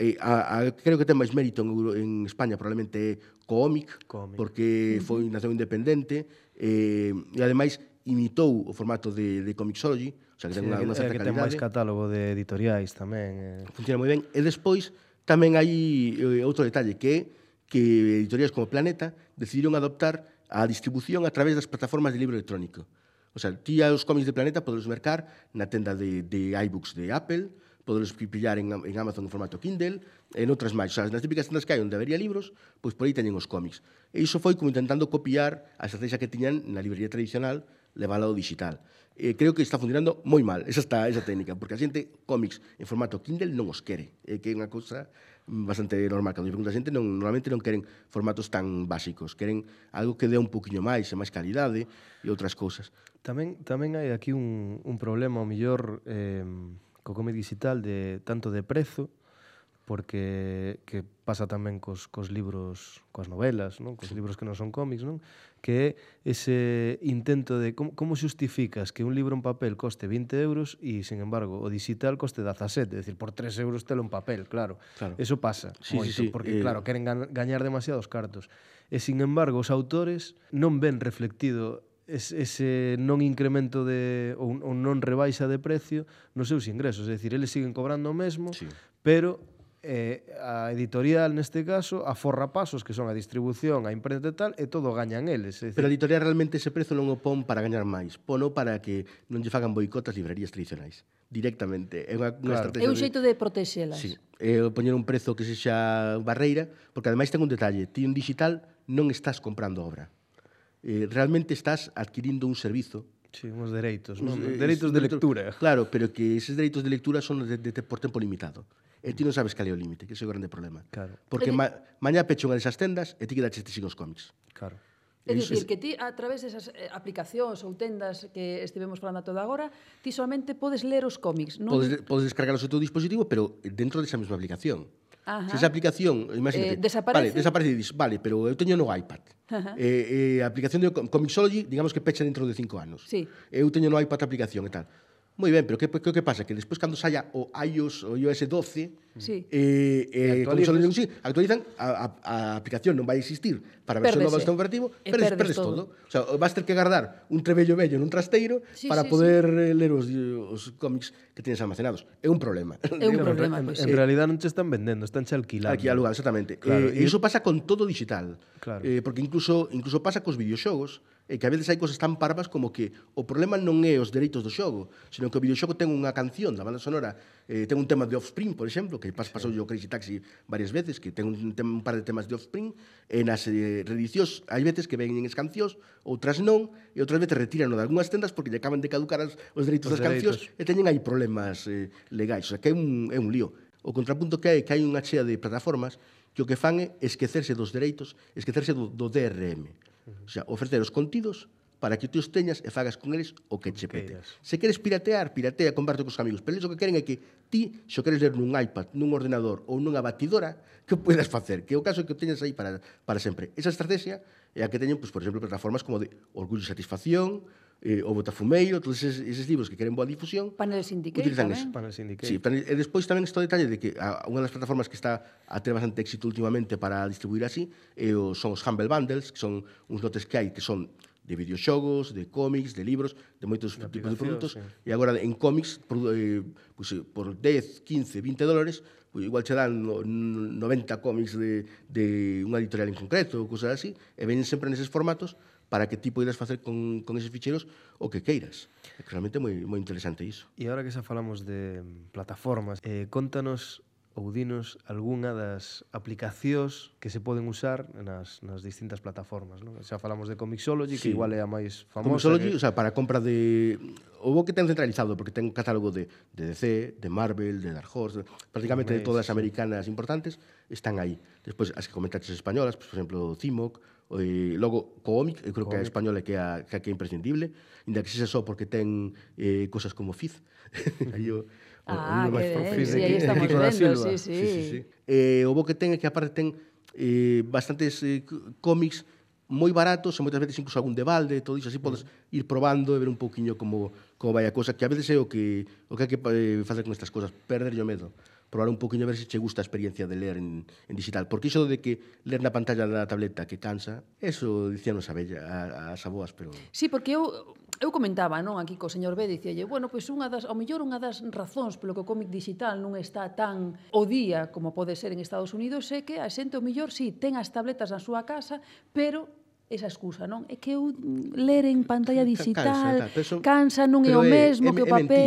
creo que ten máis mérito en España, probablemente é Coomic, porque foi nación independente, e ademais imitou o formato de Comixology, o sea, que ten unha certa calidade. Que ten máis catálogo de editoriais tamén. Funciona moi ben. E despois, tamén hai outro detalle, que editoriais como Planeta decidiron adoptar a distribución a través das plataformas de libro electrónico. O sea, ti os cómics de Planeta podelos mercar na tenda de iBooks de Apple, podelos pillar en Amazon en formato Kindle, e noutras máis. O sea, nas típicas tendas que hai onde habería libros, pois por aí teñen os cómics. E iso foi como intentando copiar a estrategia que tiñan na librería tradicional leválo ao digital. Creo que está funcionando moi mal esa técnica, porque a xente cómics en formato Kindle non os quere, que é unha cousa bastante normal. Cando eu pregunto a xente, normalmente non queren formatos tan básicos, queren algo que dé un poquinho máis, e máis calidade e outras cousas. Tamén hai aquí un problema, ao mellor, co cómic digital, tanto de prezo, porque que pasa tamén cos libros, coas novelas, non? Cos libros que non son cómics, non? Que é ese intento de como xustificas que un libro en papel coste 20 euros e, sin embargo, o digital coste 17, é dicir, por 3 euros telo en papel, claro. Eso pasa moito, porque, claro, queren gañar demasiados cartos. E, sin embargo, os autores non ven reflectido ese non incremento ou non rebaixa de precio nos seus ingresos, é dicir, eles siguen cobrando o mesmo, pero a editorial, neste caso, aforra pasos que son a distribución, a imprenta e tal, e todo gañan eles. Pero a editorial realmente ese prezo non o pon para gañar máis, pono para que non lle fagan boicot as librerías tradicionais, directamente. É unha estrategia. É un xeito de protexelas. Sí, poñer un prezo que sexa barreira, porque ademais ten un detalle, ti en digital non estás comprando obra. Realmente estás adquirindo un servizo. Sí, uns dereitos, non? Dereitos de lectura. Claro, pero que eses dereitos de lectura son por tempo limitado. E ti non sabes cal é o límite, que ese é o grande problema. Claro. Porque mañá peche unha desas tendas e ti quedaste sin os cómics. Claro. É dicir, que ti, a través desas aplicacións ou tendas que estivemos falando toda agora, ti solamente podes ler os cómics, non? Podes descargarlos ao teu dispositivo, pero dentro desa mesma aplicación. Ajá. Se esa aplicación, imagínate, desaparece e dices, vale, pero eu teño no iPad. A aplicación de Comixology, digamos que pecha dentro de 5 anos. Sí. Eu teño no iPad a aplicación e tal. Moi ben, pero que pasa? Que despois cando saia o iOS 12, actualizan, a aplicación non vai existir para a versión nova do sistema operativo, perdes todo. O sea, vas ter que guardar un trebello vello nun trasteiro para poder ler os cómics que tienes almacenados. É un problema. É un problema, pois. En realidad non te están vendendo, están che alquilando. Aquí alugado, exactamente. E iso pasa con todo digital. Porque incluso pasa cos videoxogos, que a veces hai cosas tan parvas como que o problema non é os dereitos do xogo, sino que o videoxogo ten unha canción da banda sonora, ten un tema de Offspring, por exemplo, que pasou o Crazy Taxi varias veces, que ten un par de temas de Offspring, e nas reedicións hai veces que veñen as cancións, outras non, e outras veces retiran de algunhas tendas porque lle acaban de caducar os dereitos das cancións e teñen aí problemas legais, o sea, que é un lío. O contrapunto que hai unha chea de plataformas que o que fan é esquecerse dos dereitos, esquecerse do DRM. O sea, ofrecer os contidos para que tú os teñas e fagas con eles o que che pete. Se queres piratea, comparte cos amigos. Pero eles o que queren é que ti, se o queres ler nun iPad, nun ordenador ou nunha batidora, que podes facer, que é o caso que o teñas aí para sempre. Esa estrategia é a que teñen, por exemplo, plataformas como de Orgullo e Satisfacción, o Botafumeiro, todos eses libros que queren boa difusión. Panel Syndicate tamén. Panel Syndicate. Sí, e despois tamén está o detalle de que unha das plataformas que está a ter bastante éxito últimamente para distribuir así son os Humble Bundles, que son uns lotes que hai que son de videoxogos, de cómics, de libros, de moitos tipos de produtos, e agora en cómics, por 10, 15, $20, igual che dan 90 cómics de unha editorial en concreto, ou cosas así, e venen sempre neses formatos para que ti poidas facer con eses ficheiros o que queiras. É realmente moi interesante iso. E agora que xa falamos de plataformas, contanos ou dinos algunha das aplicacións que se poden usar nas distintas plataformas, non? Xa falamos de Comixology, que igual é a máis famosa. Comixology, o sea, para a compra de... O que ten centralizado, porque ten catálogo de DC, de Marvel, de Dark Horse, prácticamente de todas as americanas importantes, están aí. Despois, as que comentaches españolas, por exemplo, Cimoc, logo Comic, eu creo que a española que é imprescindible, ainda que sexa só porque ten cosas como Fiz. Aí aí estamos vendo, sí. O bo que ten é que aparte ten bastantes cómics moi baratos, e moitas veces incluso algún de balde, todo iso, así podes ir probando e ver un pouquiño como vai a cosa, que a veces é o que hai que facer con estas cosas, perder o medo, probar un pouquiño a ver se che gusta a experiencia de ler en digital, porque iso de que ler na pantalla da tableta que cansa, eso dicíanos as aboas, pero... Sí, porque eu comentaba, non, aquí co señor B, dicíalle, bueno, pois ao mellor unha das razóns polo que o cómic digital non está tan o día como pode ser en Estados Unidos é que a xente, ao mellor, sí, ten as tabletas na súa casa, pero esa excusa, non? É que eu ler en pantalla digital cansa, non é o mesmo que o papel.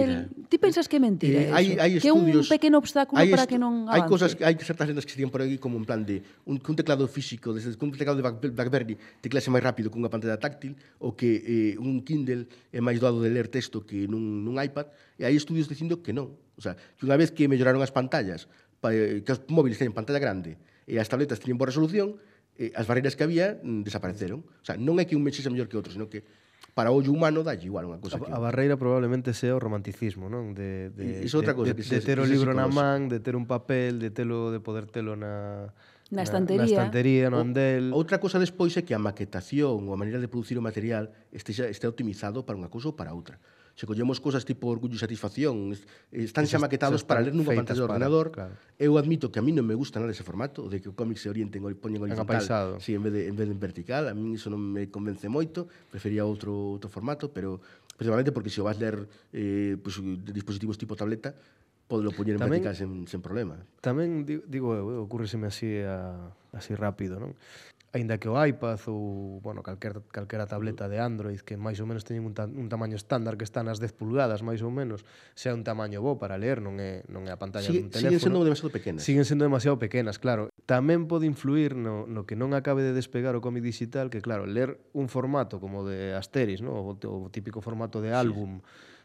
Ti pensas que é mentira Hai eso? Que é un estudios, pequeno obstáculo para que non avance? Hai certas lendas que se digan por aí como en plan de que un teclado físico, desde que un teclado de BlackBerry tecllase máis rápido que unha pantalla táctil, ou que un Kindle é máis doado de ler texto que nun iPad, e hai estudios dicindo que non. O sea, que unha vez que melloraron as pantallas, que os móviles teñen pantalla grande e as tabletas teñen boa resolución, as barreiras que había desapareceron. O sea, non é que un meche xa mellor que outro, sino que para o ollo humano dalle igual unha cousa que... A barreira probablemente sea o romanticismo, non? Iso é outra cousa, de ter o libro na man, de ter un papel, de poder telo na estantería, no andel. Outra cousa despois é que a maquetación ou a maneira de producir o material este optimizado para unha cousa ou para outra. Se collemos cousas tipo Orgullo e Satisfacción, están xa maquetados para ler nunha pantalla de ordenador. Eu admito que a mí non me gusta nada ese formato, de que o cómic se orienten ou poñen horizontal, en vez de en vertical. A mí iso non me convence moito, prefería outro formato, pero principalmente porque se o vas ler dispositivos tipo tableta, podelo poñer en vertical sen problema. Tamén, digo eu, ocurreseme así rápido, non? Aínda que o iPad ou, bueno, calquera tableta de Android que máis ou menos teñen un tamaño estándar que está nas 10 pulgadas, máis ou menos, sea un tamaño bo para ler, non é a pantalla dun teléfono. Siguen sendo demasiado pequenas. Siguen sendo demasiado pequenas, claro. Tamén pode influir no que non acabe de despegar o cómic digital, que claro, ler un formato como de Asterix, ¿no? O típico formato de álbum,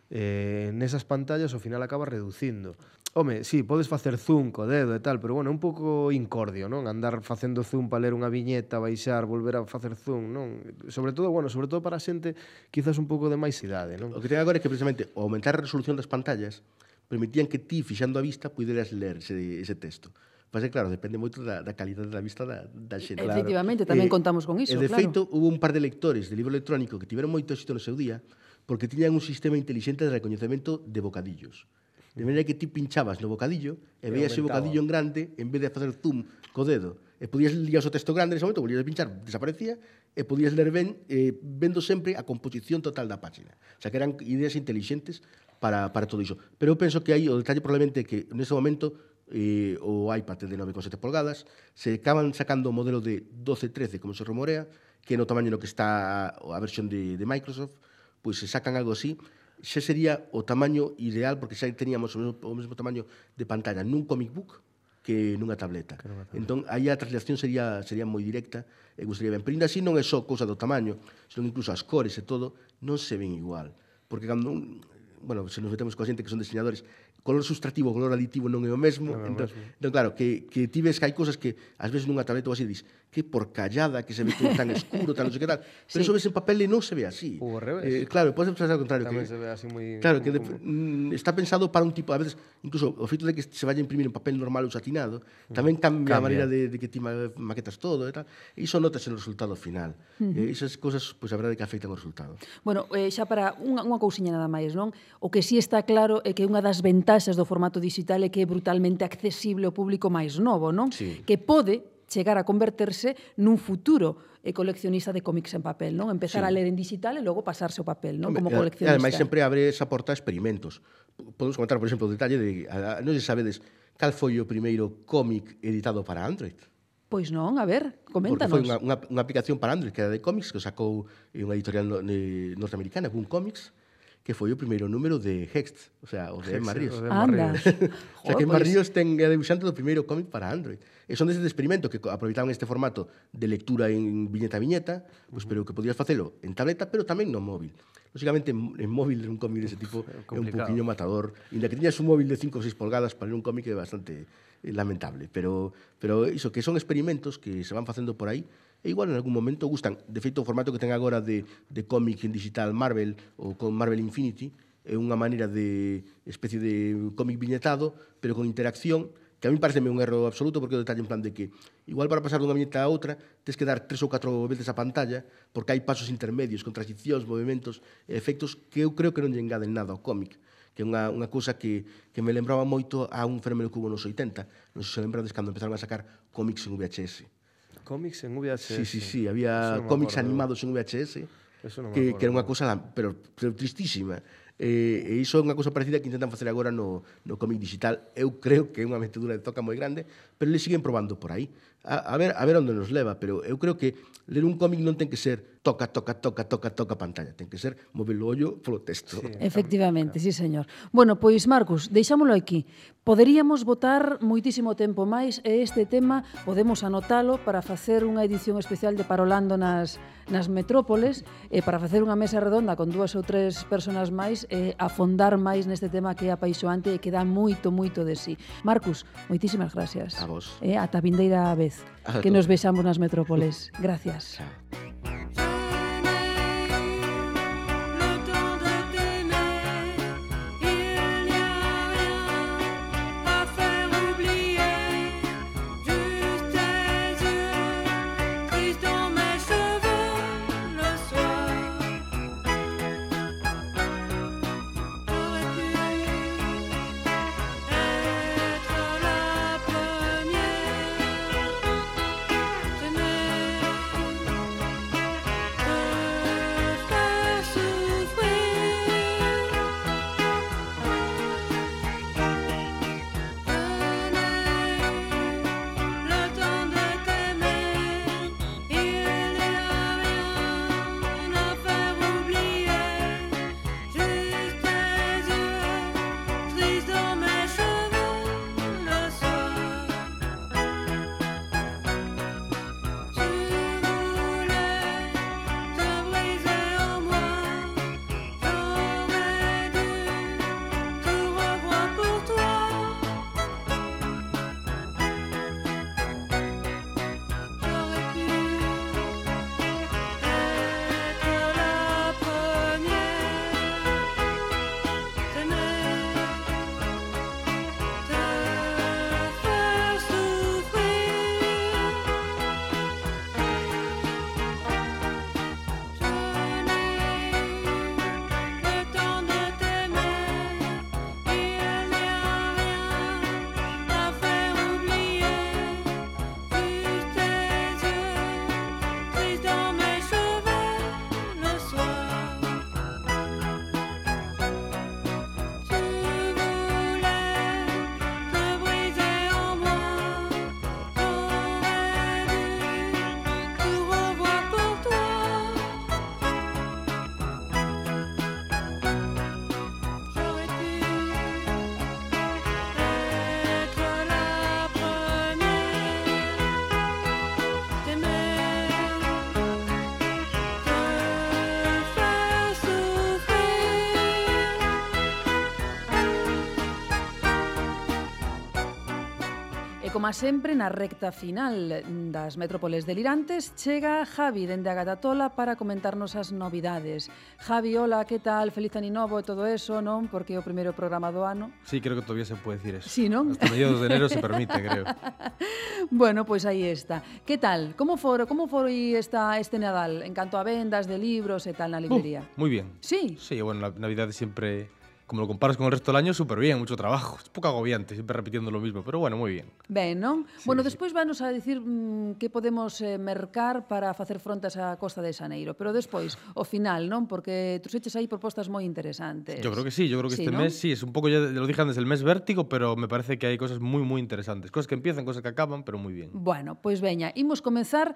nesas pantallas ao final acaba reducindo. Home, sí, podes facer zoom co dedo e tal, pero bueno, é un pouco incordio, non? Andar facendo zoom para ler unha viñeta, baixar, volver a facer zoom, non? Sobre todo para a xente quizás un pouco de máis idade, non? O que ten agora é que precisamente ao aumentar a resolución das pantallas permitían que ti, fixando a vista, puderas ler ese texto. Mas claro, depende moito da calidade da vista da xente. Efectivamente, tamén contamos con iso, claro. E de feito, hubo un par de lectores de libro electrónico que tiveron moito éxito no seu día porque tiñan un sistema inteligente de recoñecemento de bocadillos. De maneira que ti pinchabas no bocadillo e veías o bocadillo en grande en vez de facer zoom co dedo. E podías ler o texto grande nese momento, volvías a pinchar, desaparecía, e podías ler ben, vendo sempre a composición total da página. O sea, que eran ideas inteligentes para todo iso. Pero eu penso que aí o detalle probablemente que nese momento o iPad de 9,7 pulgadas se acaban sacando o modelo de 12-13, como se rumorea, que no tamaño no que está a versión de Microsoft, pois se sacan algo así, xa sería o tamaño ideal, porque xa teníamos o mesmo tamaño de pantalla nun comic book que nunha tableta. Entón, aí a translación sería moi directa e gustaría ben. Pero ainda así non é só cousa do tamaño, senón incluso as cores e todo non se ven igual. Porque cando se nos metemos coa xente que son diseñadores, color sustractivo, color aditivo non é o mesmo. Entón, claro, que ti ves que hai cousas que ás veces nunha tableta ou así dis que porcallada, que se ve tan escuro, tan non sei que tal. Pero iso ves en papel e non se ve así. Ou ao revés. Claro, pode pensar ao contrario. Tamén se ve así moi... Claro, que está pensado para un tipo, a veces, incluso o feito de que se vaya a imprimir en papel normal ou satinado, tamén cambia a maneira de que ti maquetas todo e tal. E iso notas no resultado final. Esas cousas, pois a verdade é que afectan o resultado. Bueno, xa para unha cousiña nada máis, non? O que sí está claro é que unha das ventaxas do formato digital é que é brutalmente accesible ao público máis novo, non? Sí. Que pode chegar a converterse nun futuro coleccionista de cómics en papel, non? Empezar a ler en digital e logo pasarse ao papel, non? Como coleccionista. Ademais, sempre abre esa porta a experimentos. Podemos comentar, por exemplo, o detalle de... Non se sabedes cal foi o primeiro cómic editado para Android. Pois non, a ver, coméntanos. Porque foi unha aplicación para Android que era de cómics, que sacou unha editorial norteamericana, Boom Comics, que foi o primeiro número de Hext, o sea, o de Emma Ríos. Anda. O sea, que Emma Ríos ten a debuxante do primeiro cómic para Android. E son desde experimento que aproveitaban este formato de lectura en viñeta a viñeta, pues, pero que podías facelo en tableta, pero tamén no móvil. Lógicamente, en móvil un cómic dese tipo é un poquinho matador. Inda que tiñas un móvil de 5 ou 6 pulgadas para ler un cómic é bastante lamentable. Pero iso, que son experimentos que se van facendo por aí, e igual en algún momento gustan. De feito, o formato que ten agora de cómic en digital Marvel ou con Marvel Infinity é unha maneira de especie de cómic viñetado, pero con interacción, que a mí pareceme un erro absoluto, porque o detalle en plan de que igual para pasar dunha viñeta a outra tens que dar 3 ou 4 veces a pantalla, porque hai pasos intermedios, con transicións, movimentos e efectos que eu creo que non lle engaden nada ao cómic, que é unha cousa que me lembraba moito a un fenómeno que hubo nos 80, non sei se lembrades cando empezaron a sacar cómics en VHS. Cómics en VHS? Sí, había cómics animados en VHS, que era unha cousa pero tristísima. E iso é unha cousa parecida que intentan facer agora no cómic digital. Eu creo que é unha metedura de toca moi grande, pero eles siguen probando por aí. A ver onde nos leva, pero eu creo que ler un cómic non ten que ser toca pantalla, ten que ser mover o ollo polo texto. Sí, efectivamente, sí, señor. Bueno, pois, Marcos, deixámolo aquí. Poderíamos botar moitísimo tempo máis e este tema podemos anotalo para facer unha edición especial de Parolando nas metrópoles e para facer unha mesa redonda con 2 ou 3 persoas máis e afondar máis neste tema que é apaixoante e que dá moito de sí. Marcos, moitísimas gracias. A vos. Ata a vindeira vez que nos vexamos nas metrópoles. Gracias. Como sempre, na recta final das Metrópoles Delirantes, chega Javi dende a Gatatola para comentarnos as novidades. Javi, hola, que tal? Feliz Ano Novo e todo eso, non? Porque é o primeiro programa do ano. Sí, creo que todavía se puede decir eso. Sí, non? Hasta mediados de enero se permite, creo. Bueno, pois aí está. Que tal? Como foi este Nadal en canto a vendas de libros e tal na librería? Muy bien. Sí? Sí, bueno, la Navidad siempre... Como lo comparas con el resto del año, súper bien, mucho trabajo. Es un poco agobiante, siempre repitiendo lo mismo, pero bueno, muy bien. Ben, non? Sí, bueno, sí. despois vanos a dicir que podemos mercar para facer fronte a esa Costa de Xaneiro, pero despois, ao final, non? Porque trouxeches aí propostas moi interesantes. Yo creo que sí, yo creo que sí, este ¿no? mes sí, es un poco, ya lo dije antes, el mes vértigo, pero me parece que hay cosas muy, muy interesantes. Cosas que empiezan, cosas que acaban, pero muy bien. Bueno, pois veña, imos comezar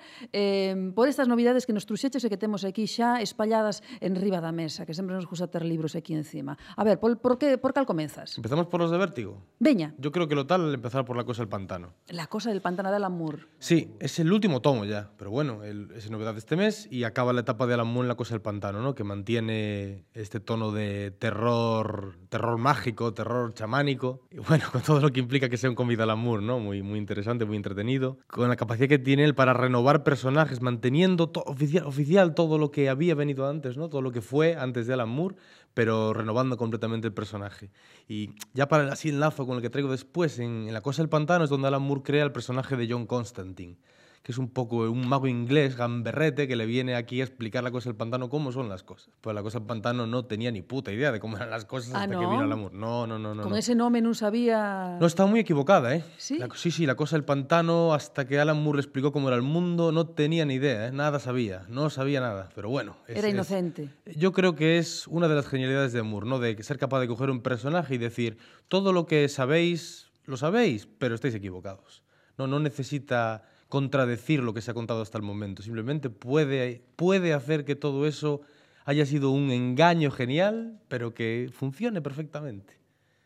por estas novidades que nos trouxeches e que temos aquí xa espalladas en riba da mesa, que sempre nos gusta ter libros aquí encima. A ver, por cal comenzas? ¿Empezamos por los de vértigo? Veña. Yo creo que lo tal, empezar por La cosa del pantano. La cosa del pantano de Alan Moore. Sí, es el último tomo ya, pero bueno, es novedad de este mes y acaba la etapa de Alan Moore en La cosa del pantano, ¿no? Que mantiene este tono de terror mágico, terror chamánico, y bueno, con todo lo que implica que sea un cómic de Alan Moore, ¿no? Muy, muy interesante, muy entretenido, con la capacidad que tiene él para renovar personajes, manteniendo oficial todo lo que había venido antes, ¿no? Todo lo que fue antes de Alan Moore, pero renovando completamente el personaje. Y ya para así enlazo con el que traigo después, en La cosa del pantano es donde Alan Moore crea el personaje de John Constantine, que es un poco un mago inglés, gamberrete, que le viene aquí a explicar la cosa del pantano, cómo son las cosas. Pues la cosa del pantano no tenía ni puta idea de cómo eran las cosas hasta que vino Alan Moore. No. Con ese nombre non sabía... No, estaba muy equivocada, ¿eh? ¿Sí? Sí, la cosa del pantano, hasta que Alan Moore le explicó cómo era el mundo, no tenía ni idea, ¿eh? Nada sabía, no sabía nada, pero bueno. Era inocente. Yo creo que es una de las genialidades de Moore, ¿no? De ser capaz de coger un personaje y decir, todo lo que sabéis, lo sabéis, pero estáis equivocados. No necesita contradecir lo que se ha contado hasta el momento. Simplemente puede hacer que todo eso haya sido un engaño genial, pero que funcione perfectamente.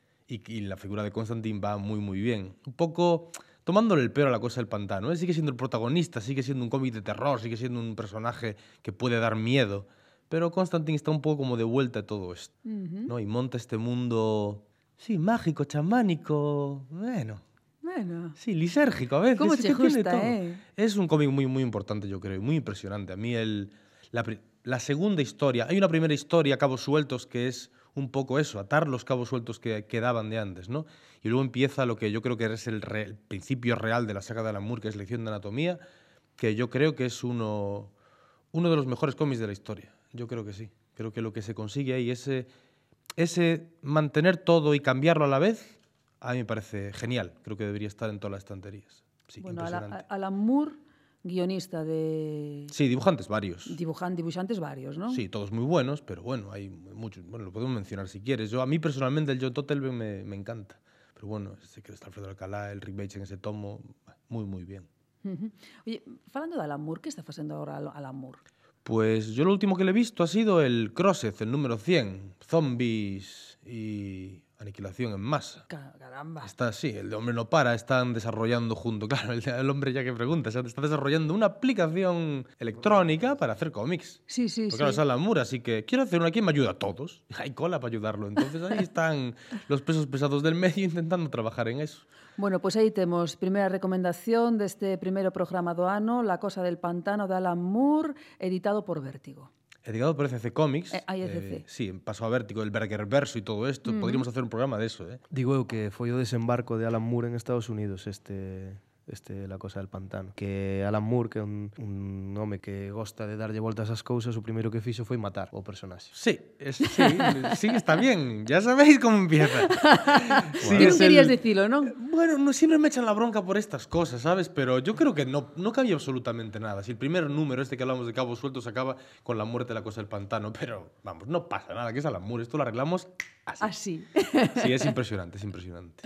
Y la figura de Constantine va muy, muy bien. Un poco tomándole el pelo a la cosa del pantano. Él sigue siendo el protagonista, sigue siendo un cómic de terror, sigue siendo un personaje que puede dar miedo. Pero Constantine está un poco como de vuelta a todo esto, ¿no? Y monta este mundo, sí, mágico, chamánico, bueno... Sí, lisérgico a veces. ¿Cómo te gusta, Es un cómic muy, muy importante, yo creo, muy impresionante. A mí la segunda historia... Hay una primera historia, Cabos Sueltos, que es un poco eso, atar los cabos sueltos que quedaban de antes, ¿no? Y luego empieza lo que yo creo que es el principio real de la saga de Alan Moore, que es Lección de Anatomía, que yo creo que es uno de los mejores cómics de la historia. Yo creo que sí. Creo que lo que se consigue ahí, ese mantener todo y cambiarlo a la vez... A mí me parece genial. Creo que debería estar en todas las estanterías. Sí, bueno, Alan Moore, guionista de... Sí, dibujantes varios. Dibujantes varios, ¿no? Sí, todos muy buenos, pero bueno, hay muchos. Bueno, lo podemos mencionar si quieres. A mí personalmente el John Totelben me encanta. Pero bueno, que está Alfredo Alcalá, el Rick Bates en ese tomo, muy, muy bien. Oye, falando de Alan Moore, ¿qué está haciendo ahora Alan Moore? Pues yo lo último que le he visto ha sido el Crossed, el número 100. Zombies y... Aniquilación en masa. Caramba. Sí, el de Hombre no para, están desarrollando junto, claro, el hombre ya que pregunta, está desarrollando una aplicación electrónica para hacer cómics. Sí. Porque claro, es Alan Moore, así que quiero hacer una, ¿quién me ayuda? A todos. Hay cola para ayudarlo. Entonces ahí están los pesos pesados del medio intentando trabajar en eso. Bueno, pues aí temos primeira recomendación deste primeiro programa do ano, La cosa del pantano de Alan Moore, editado por Vértigo. Editado por ECC Comics. ECC. Sí, pasó a Vértigo, el Berger Verso y todo esto. Podríamos hacer un programa de eso, ¿eh? Digo eu que foi o desembarco de Alan Moore en Estados Unidos La cosa del pantano. Que Alan Moore, que é un home que gosta de darlle voltas ás cousas, o primeiro que fixo foi matar o personaxe. Sí, está bien. Ya sabéis cómo empieza. Sí, non querías decirlo, ¿no? Bueno, siempre me echan la bronca por estas cosas, ¿sabes? Pero yo creo que no cambia absolutamente nada. Si el primer número, que hablamos de Cabos Sueltos, acaba con la muerte de la cosa del pantano, pero vamos, no pasa nada, que es Alan Moore. Esto lo arreglamos así. Sí, es impresionante, es impresionante.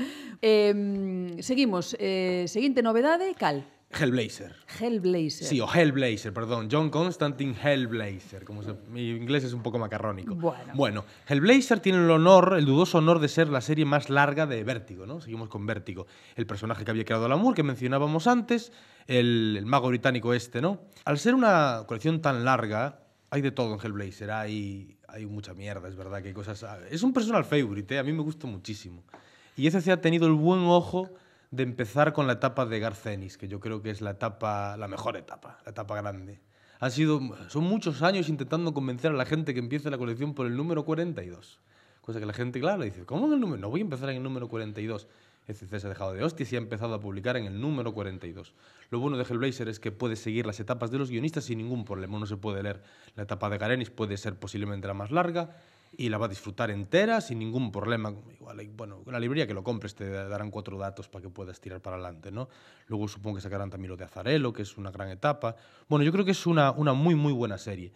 Seguimos. Seguinte novedade, cal? Hellblazer. Sí, o Hellblazer, perdón. John Constantine Hellblazer. Mi inglés es un poco macarrónico. Bueno, Hellblazer tiene el dudoso honor de ser la serie más larga de Vértigo, ¿no? Seguimos con Vértigo. El personaje que había creado Alan Moore, que mencionábamos antes, el mago británico ¿no? Al ser una colección tan larga, hay de todo en Hellblazer. Hay mucha mierda, es verdad que hay cosas... Es un personal favorite, a mí me gusta muchísimo. Y ECC ha tenido el buen ojo de empezar con la etapa de Garth Ennis, que yo creo que es la mejor etapa, la etapa grande. Son muchos años intentando convencer a la gente que empiece la colección por el número 42. Cosa que la gente, claro, dice, ¿cómo en el número? No voy a empezar en el número 42. ECC se ha dejado de hostias y ha empezado a publicar en el número 42. Lo bueno de Hellblazer es que puede seguir las etapas de los guionistas sin ningún problema. Uno se puede leer la etapa de Garth Ennis, puede ser posiblemente la más larga, y la va a disfrutar entera sin ningún problema. Igual, bueno, la librería que lo compres te darán 4 datos para que puedas tirar para adelante, ¿no? Luego supongo que sacarán también lo de Azarelo, que es una gran etapa. Bueno, yo creo que es una muy, muy buena serie.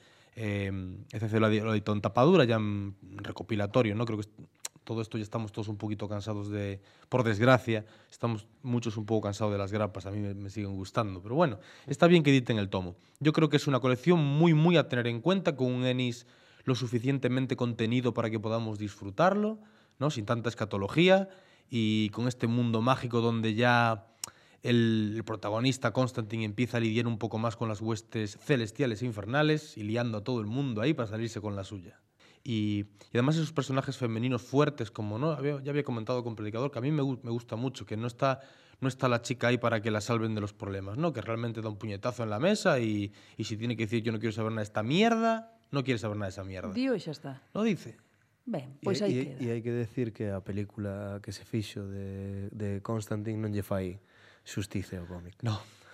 ECC lo editó en tapadura, ya en recopilatorio, ¿no? Creo que todo esto ya estamos todos un poquito cansados por desgracia, estamos muchos un poco cansados de las grapas, a mí me siguen gustando, pero bueno, está bien que editen el tomo. Yo creo que es una colección muy, muy a tener en cuenta, con un Ennis lo suficientemente contenido para que podamos disfrutarlo, ¿no? Sin tanta escatología y con este mundo mágico donde ya el protagonista Constantine empieza a lidiar un poco más con las huestes celestiales e infernales y liando a todo el mundo ahí para salirse con la suya. Y además esos personajes femeninos fuertes, como ya había comentado con Predicador, que a mí me gusta mucho, que no está la chica ahí para que la salven de los problemas, ¿no? Que realmente da un puñetazo en la mesa y si tiene que decir yo no quiero saber nada de esta mierda, no quiere saber nada de esa mierda. Dio e xa está. Lo dice. Ben, pois aí queda. E hai que decir que a película que se fixo de Constantine non lle fai xusticia ao cómic. No.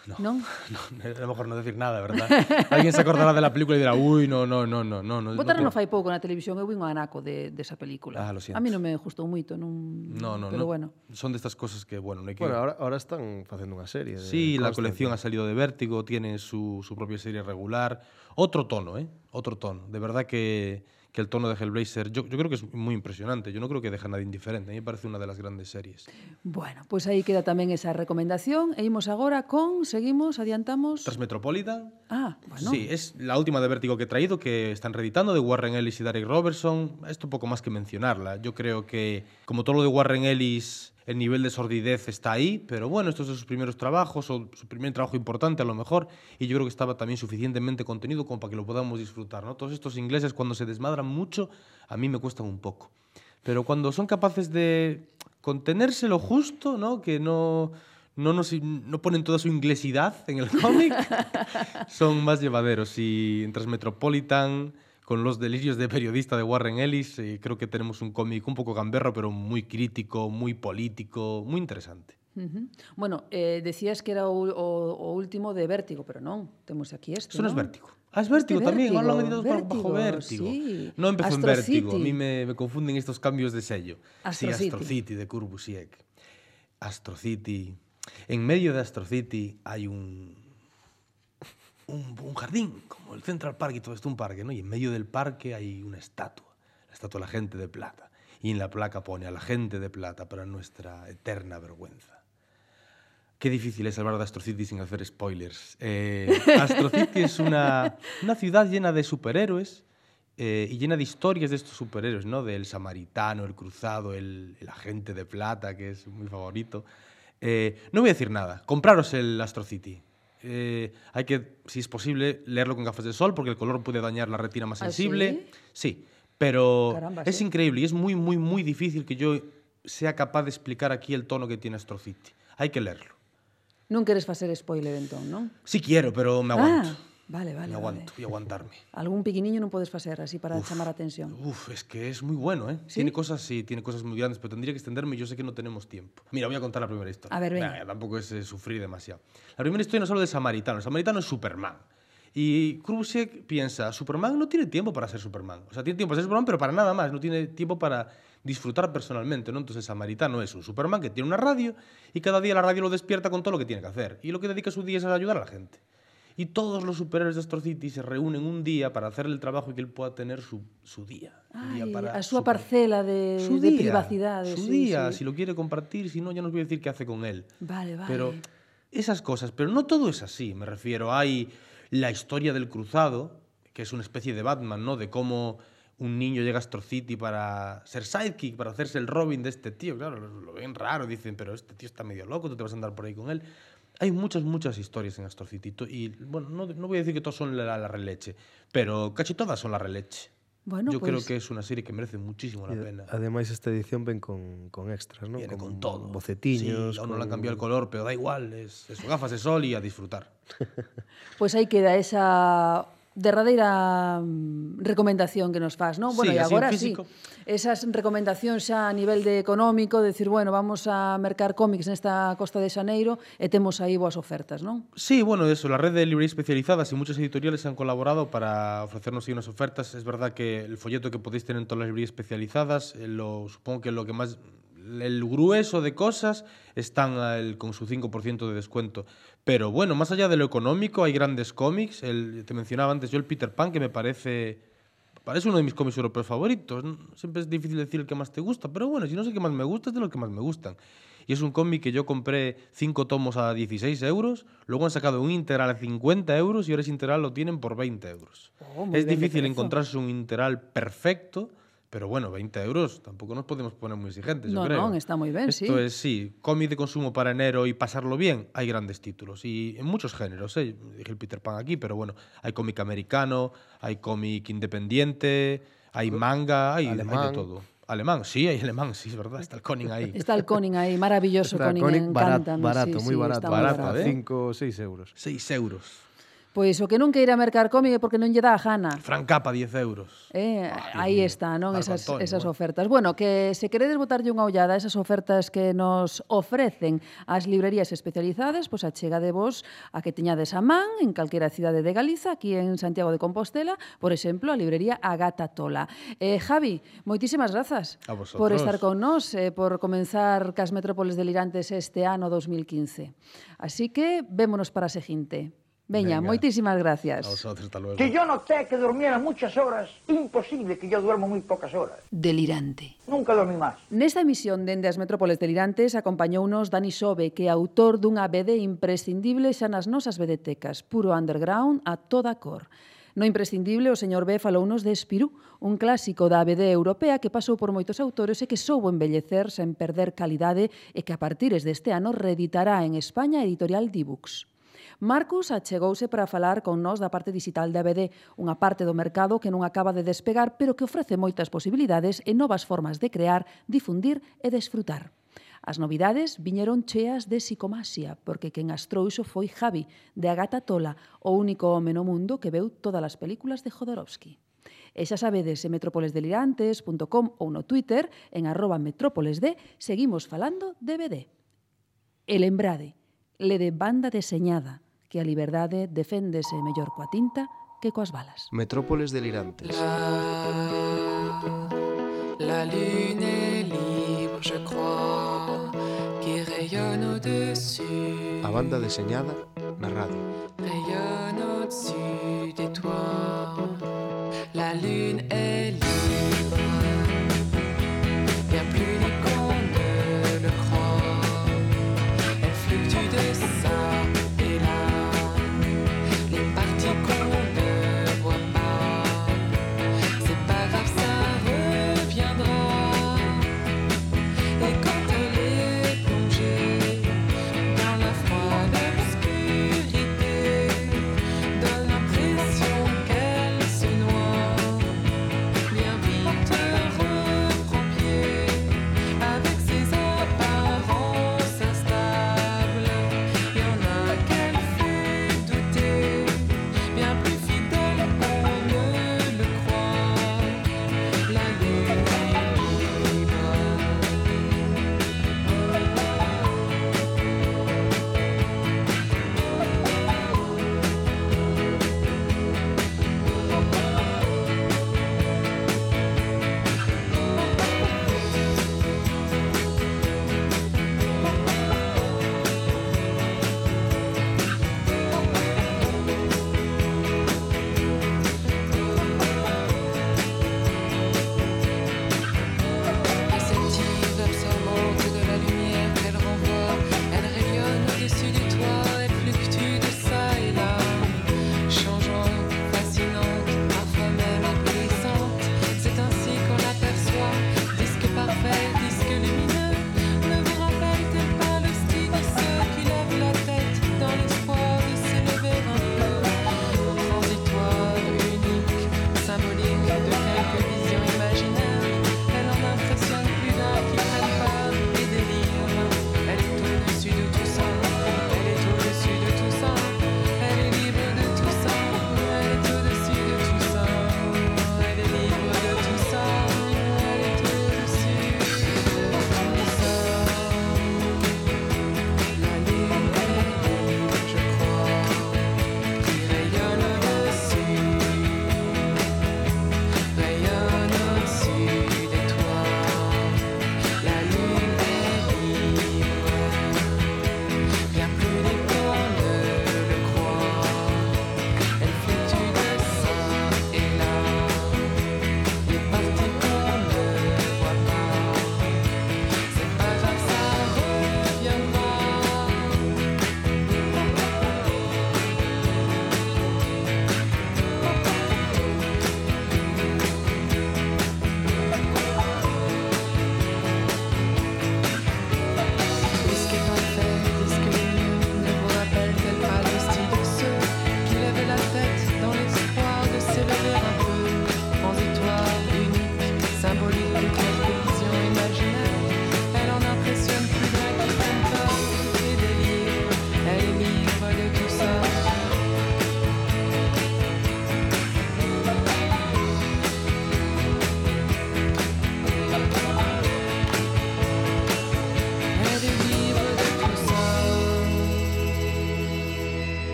Non? A lo mejor no decir nada, verdad? Alguén se acordará de la película e dirá, uy, no. Botaron no fai pouco na televisión, eu vi un anaco desa película. Lo siento. A mí non me gustou moito, non... No. Pero bueno. Son destas cosas que, bueno, non hai que... Bueno, ahora están facendo unha serie. Sí, la colección ha salido de Vértigo, tiene su propia serie regular. Otro tono, Otro tono. De verdad que el tono de Hellblazer, yo creo que es muy impresionante. Yo no creo que deje a nadie indiferente. A mí me parece una de las grandes series. Bueno, pues aí queda tamén esa recomendación. E imos agora seguimos, adiantamos... Transmetropolitan. Bueno. Sí, es la última de Vértigo que he traído, que están reeditando, de Warren Ellis y Derek Robertson. Esto poco más que mencionarla. Yo creo que, como todo lo de Warren Ellis, el nivel de sordidez está ahí, pero bueno, estos son sus primeros trabajos, o su primer trabajo importante a lo mejor, y yo creo que estaba también suficientemente contenido como para que lo podamos disfrutar, ¿no? Todos estos ingleses, cuando se desmadran mucho, a mí me cuestan un poco. Pero cuando son capaces de contenerse lo justo, ¿no? Que no ponen toda su inglesidad en el cómic, son más llevaderos. Y en Transmetropolitan, con los delirios de periodista de Warren Ellis, creo que tenemos un cómic un poco gamberro, pero muy crítico, muy político, muy interesante. Bueno, decías que era o último de Vértigo, pero non, temos aquí este, Eso no ¿no? es Vértigo. Es Vértigo también, ahora lo han editado bajo Vértigo, Vértigo. sí. No empezó Astro en Vértigo, City. a mí me confunden estos cambios de sello. Astro Astro City, de Kurt Busiek. Astro City. En medio de Astro City hay un jardín, como el Central Park y todo esto, un parque, ¿no? Y en medio del parque hay una estatua, la estatua de la gente de plata. Y en la placa pone a la gente de plata para nuestra eterna vergüenza. Qué difícil es hablar de Astro City sin hacer spoilers. Astro City es una ciudad llena de superhéroes y llena de historias de estos superhéroes, ¿no? Del samaritano, el cruzado, el agente de plata, que es mi favorito. No voy a decir nada. Compraros el Astro City. Hay que, si es posible, leerlo con gafas de sol porque el color puede dañar la retina más sensible. Sí, pero caramba, es increíble y es muy, muy, muy difícil que yo sea capaz de explicar aquí el tono que tiene Astro City. Hay que leerlo. Non queres facer spoiler, entón, non? Sí quiero, pero me aguanto. Vale. Me aguanto, voy a aguantarme. Algún pequeniño non podes facer así para chamar a atención. Es que es muy bueno, ¿eh? ¿Sí? Tiene cosas muy grandes, pero tendría que extenderme y yo sé que no tenemos tiempo. Mira, voy a contar la primera historia. A ver, venga. Tampoco es sufrir demasiado. La primera historia no es solo de Samaritano. El Samaritano es Superman. Y Krusek piensa, Superman no tiene tiempo para ser Superman. O sea, tiene tiempo para ser Superman, pero para nada más. No tiene tiempo para disfrutar personalmente, ¿no? Entonces, Samaritano es un Superman que tiene una radio y cada día la radio lo despierta con todo lo que tiene que hacer. Y lo que dedica su día es a ayudar a la gente. Y todos los superhéroes de Astro City se reúnen un día para hacerle el trabajo y que él pueda tener su día. A súa parcela de privacidade. Su día, si lo quiere compartir, si no, ya nos voy a decir qué hace con él. Vale. Pero esas cosas, pero no todo es así, me refiero. Hay la historia del cruzado, que es una especie de Batman, ¿no? De cómo un niño llega a Astro City para ser sidekick, para hacerse el Robin de este tío. Claro, lo ven raro, dicen, pero este tío está medio loco, tú te vas a andar por ahí con él. Hay muchas historias en Astro City y, bueno, no voy a decir que todas son la releche, pero casi todas son la releche. Bueno, yo pues creo que es una serie que merece muchísimo la pena. Además, esta edición ven con extras, ¿no? Viene con todo. Bocetiños. Sí, aún no le han cambiado el color, pero da igual, es gafas de sol y a disfrutar. Pues aí queda esa derradeira recomendación que nos faz, non? Bueno, sí, e agora sí, físico. esas recomendacións xa a nivel de económico, decir, bueno, vamos a mercar cómics nesta Costa de Xaneiro e temos aí boas ofertas, non? Sí, bueno, eso, la red de librerías especializadas y muchas editoriales han colaborado para ofrecernos ahí unas ofertas. Es verdad que el folleto que podéis tener en todas las librerías especializadas, supongo que lo que más... El grueso de cosas están con su 5% de descuento. Pero bueno, más allá de lo económico, hay grandes cómics. Te mencionaba antes yo el Peter Pan, que me parece uno de mis cómics europeos favoritos. Siempre es difícil decir el que más te gusta, pero bueno, si no sé qué más me gusta, es de los que más me gustan. Y es un cómic que yo compré 5 tomos a 16 euros, luego han sacado un integral a 50 euros y ahora ese integral lo tienen por 20 euros. Es difícil encontrarse un integral perfecto, pero bueno, 20 euros, tampoco nos podemos poner muy exigentes, yo creo. Non, está moi ben, Esto es, sí, cómic de consumo para enero y pasarlo bien, hay grandes títulos. Y en muchos géneros, dije el Peter Pan aquí, pero bueno, hay cómic americano, hay cómic independiente, hay manga, hay de todo. Alemán, sí, hay alemán, sí, es verdad, está el Koning ahí. Está el Koning aí, maravilloso Koning, encanta. Barato, muy barato. Barato, 5 o 6 euros. 6 euros. Pois o que non queira mercar cómic é porque non lle dá a gana. Fran Capa, 10 euros. Aí está, non? Marco Esas Antonio, ofertas. Bueno, que se queredes botarlle unha ollada a esas ofertas que nos ofrecen as librerías especializadas, pois achegadevos a que teñades a man en calquera cidade de Galiza, aquí en Santiago de Compostela, por exemplo, a librería Agata Tola. Javi, moitísimas grazas por estar con nós, por comenzar cas Metrópoles Delirantes este ano 2015. Así que, vémonos para a seguinte. Veña, moitísimas gracias. A vosotros, hasta luego. Que yo noté que durmiera muchas horas, imposible que yo duermo muy pocas horas. Delirante. Nunca dormí más. Nesta emisión dende as Metrópoles Delirantes acompañounos Dani Sobe, que é autor dunha BD imprescindible xa nas nosas vedetecas, puro underground a toda cor. No imprescindible, o señor B falounos de Espirú, un clásico da BD europea que pasou por moitos autores e que soubo embellecer sen perder calidade e que a partires deste ano reeditará en España a editorial D-Books. Marcus achegouse para falar con nós da parte digital da BD, unha parte do mercado que non acaba de despegar, pero que ofrece moitas posibilidades e novas formas de crear, difundir e desfrutar. As novidades viñeron cheas de psicomasia, porque quen as trouxo foi Javi, de Agata Tola, o único home no mundo que veu todas as películas de Jodorowsky. E xa sabedes, en metropolesdelirantes.com ou no Twitter, en @metrópolesd, seguimos falando de BD. E lembrade, lede banda deseñada, que a liberdade deféndese mellor coa tinta que coas balas. Metrópoles Delirantes. La lune est libre, je crois, qui rayonne au-dessus. A banda deseñada na radio.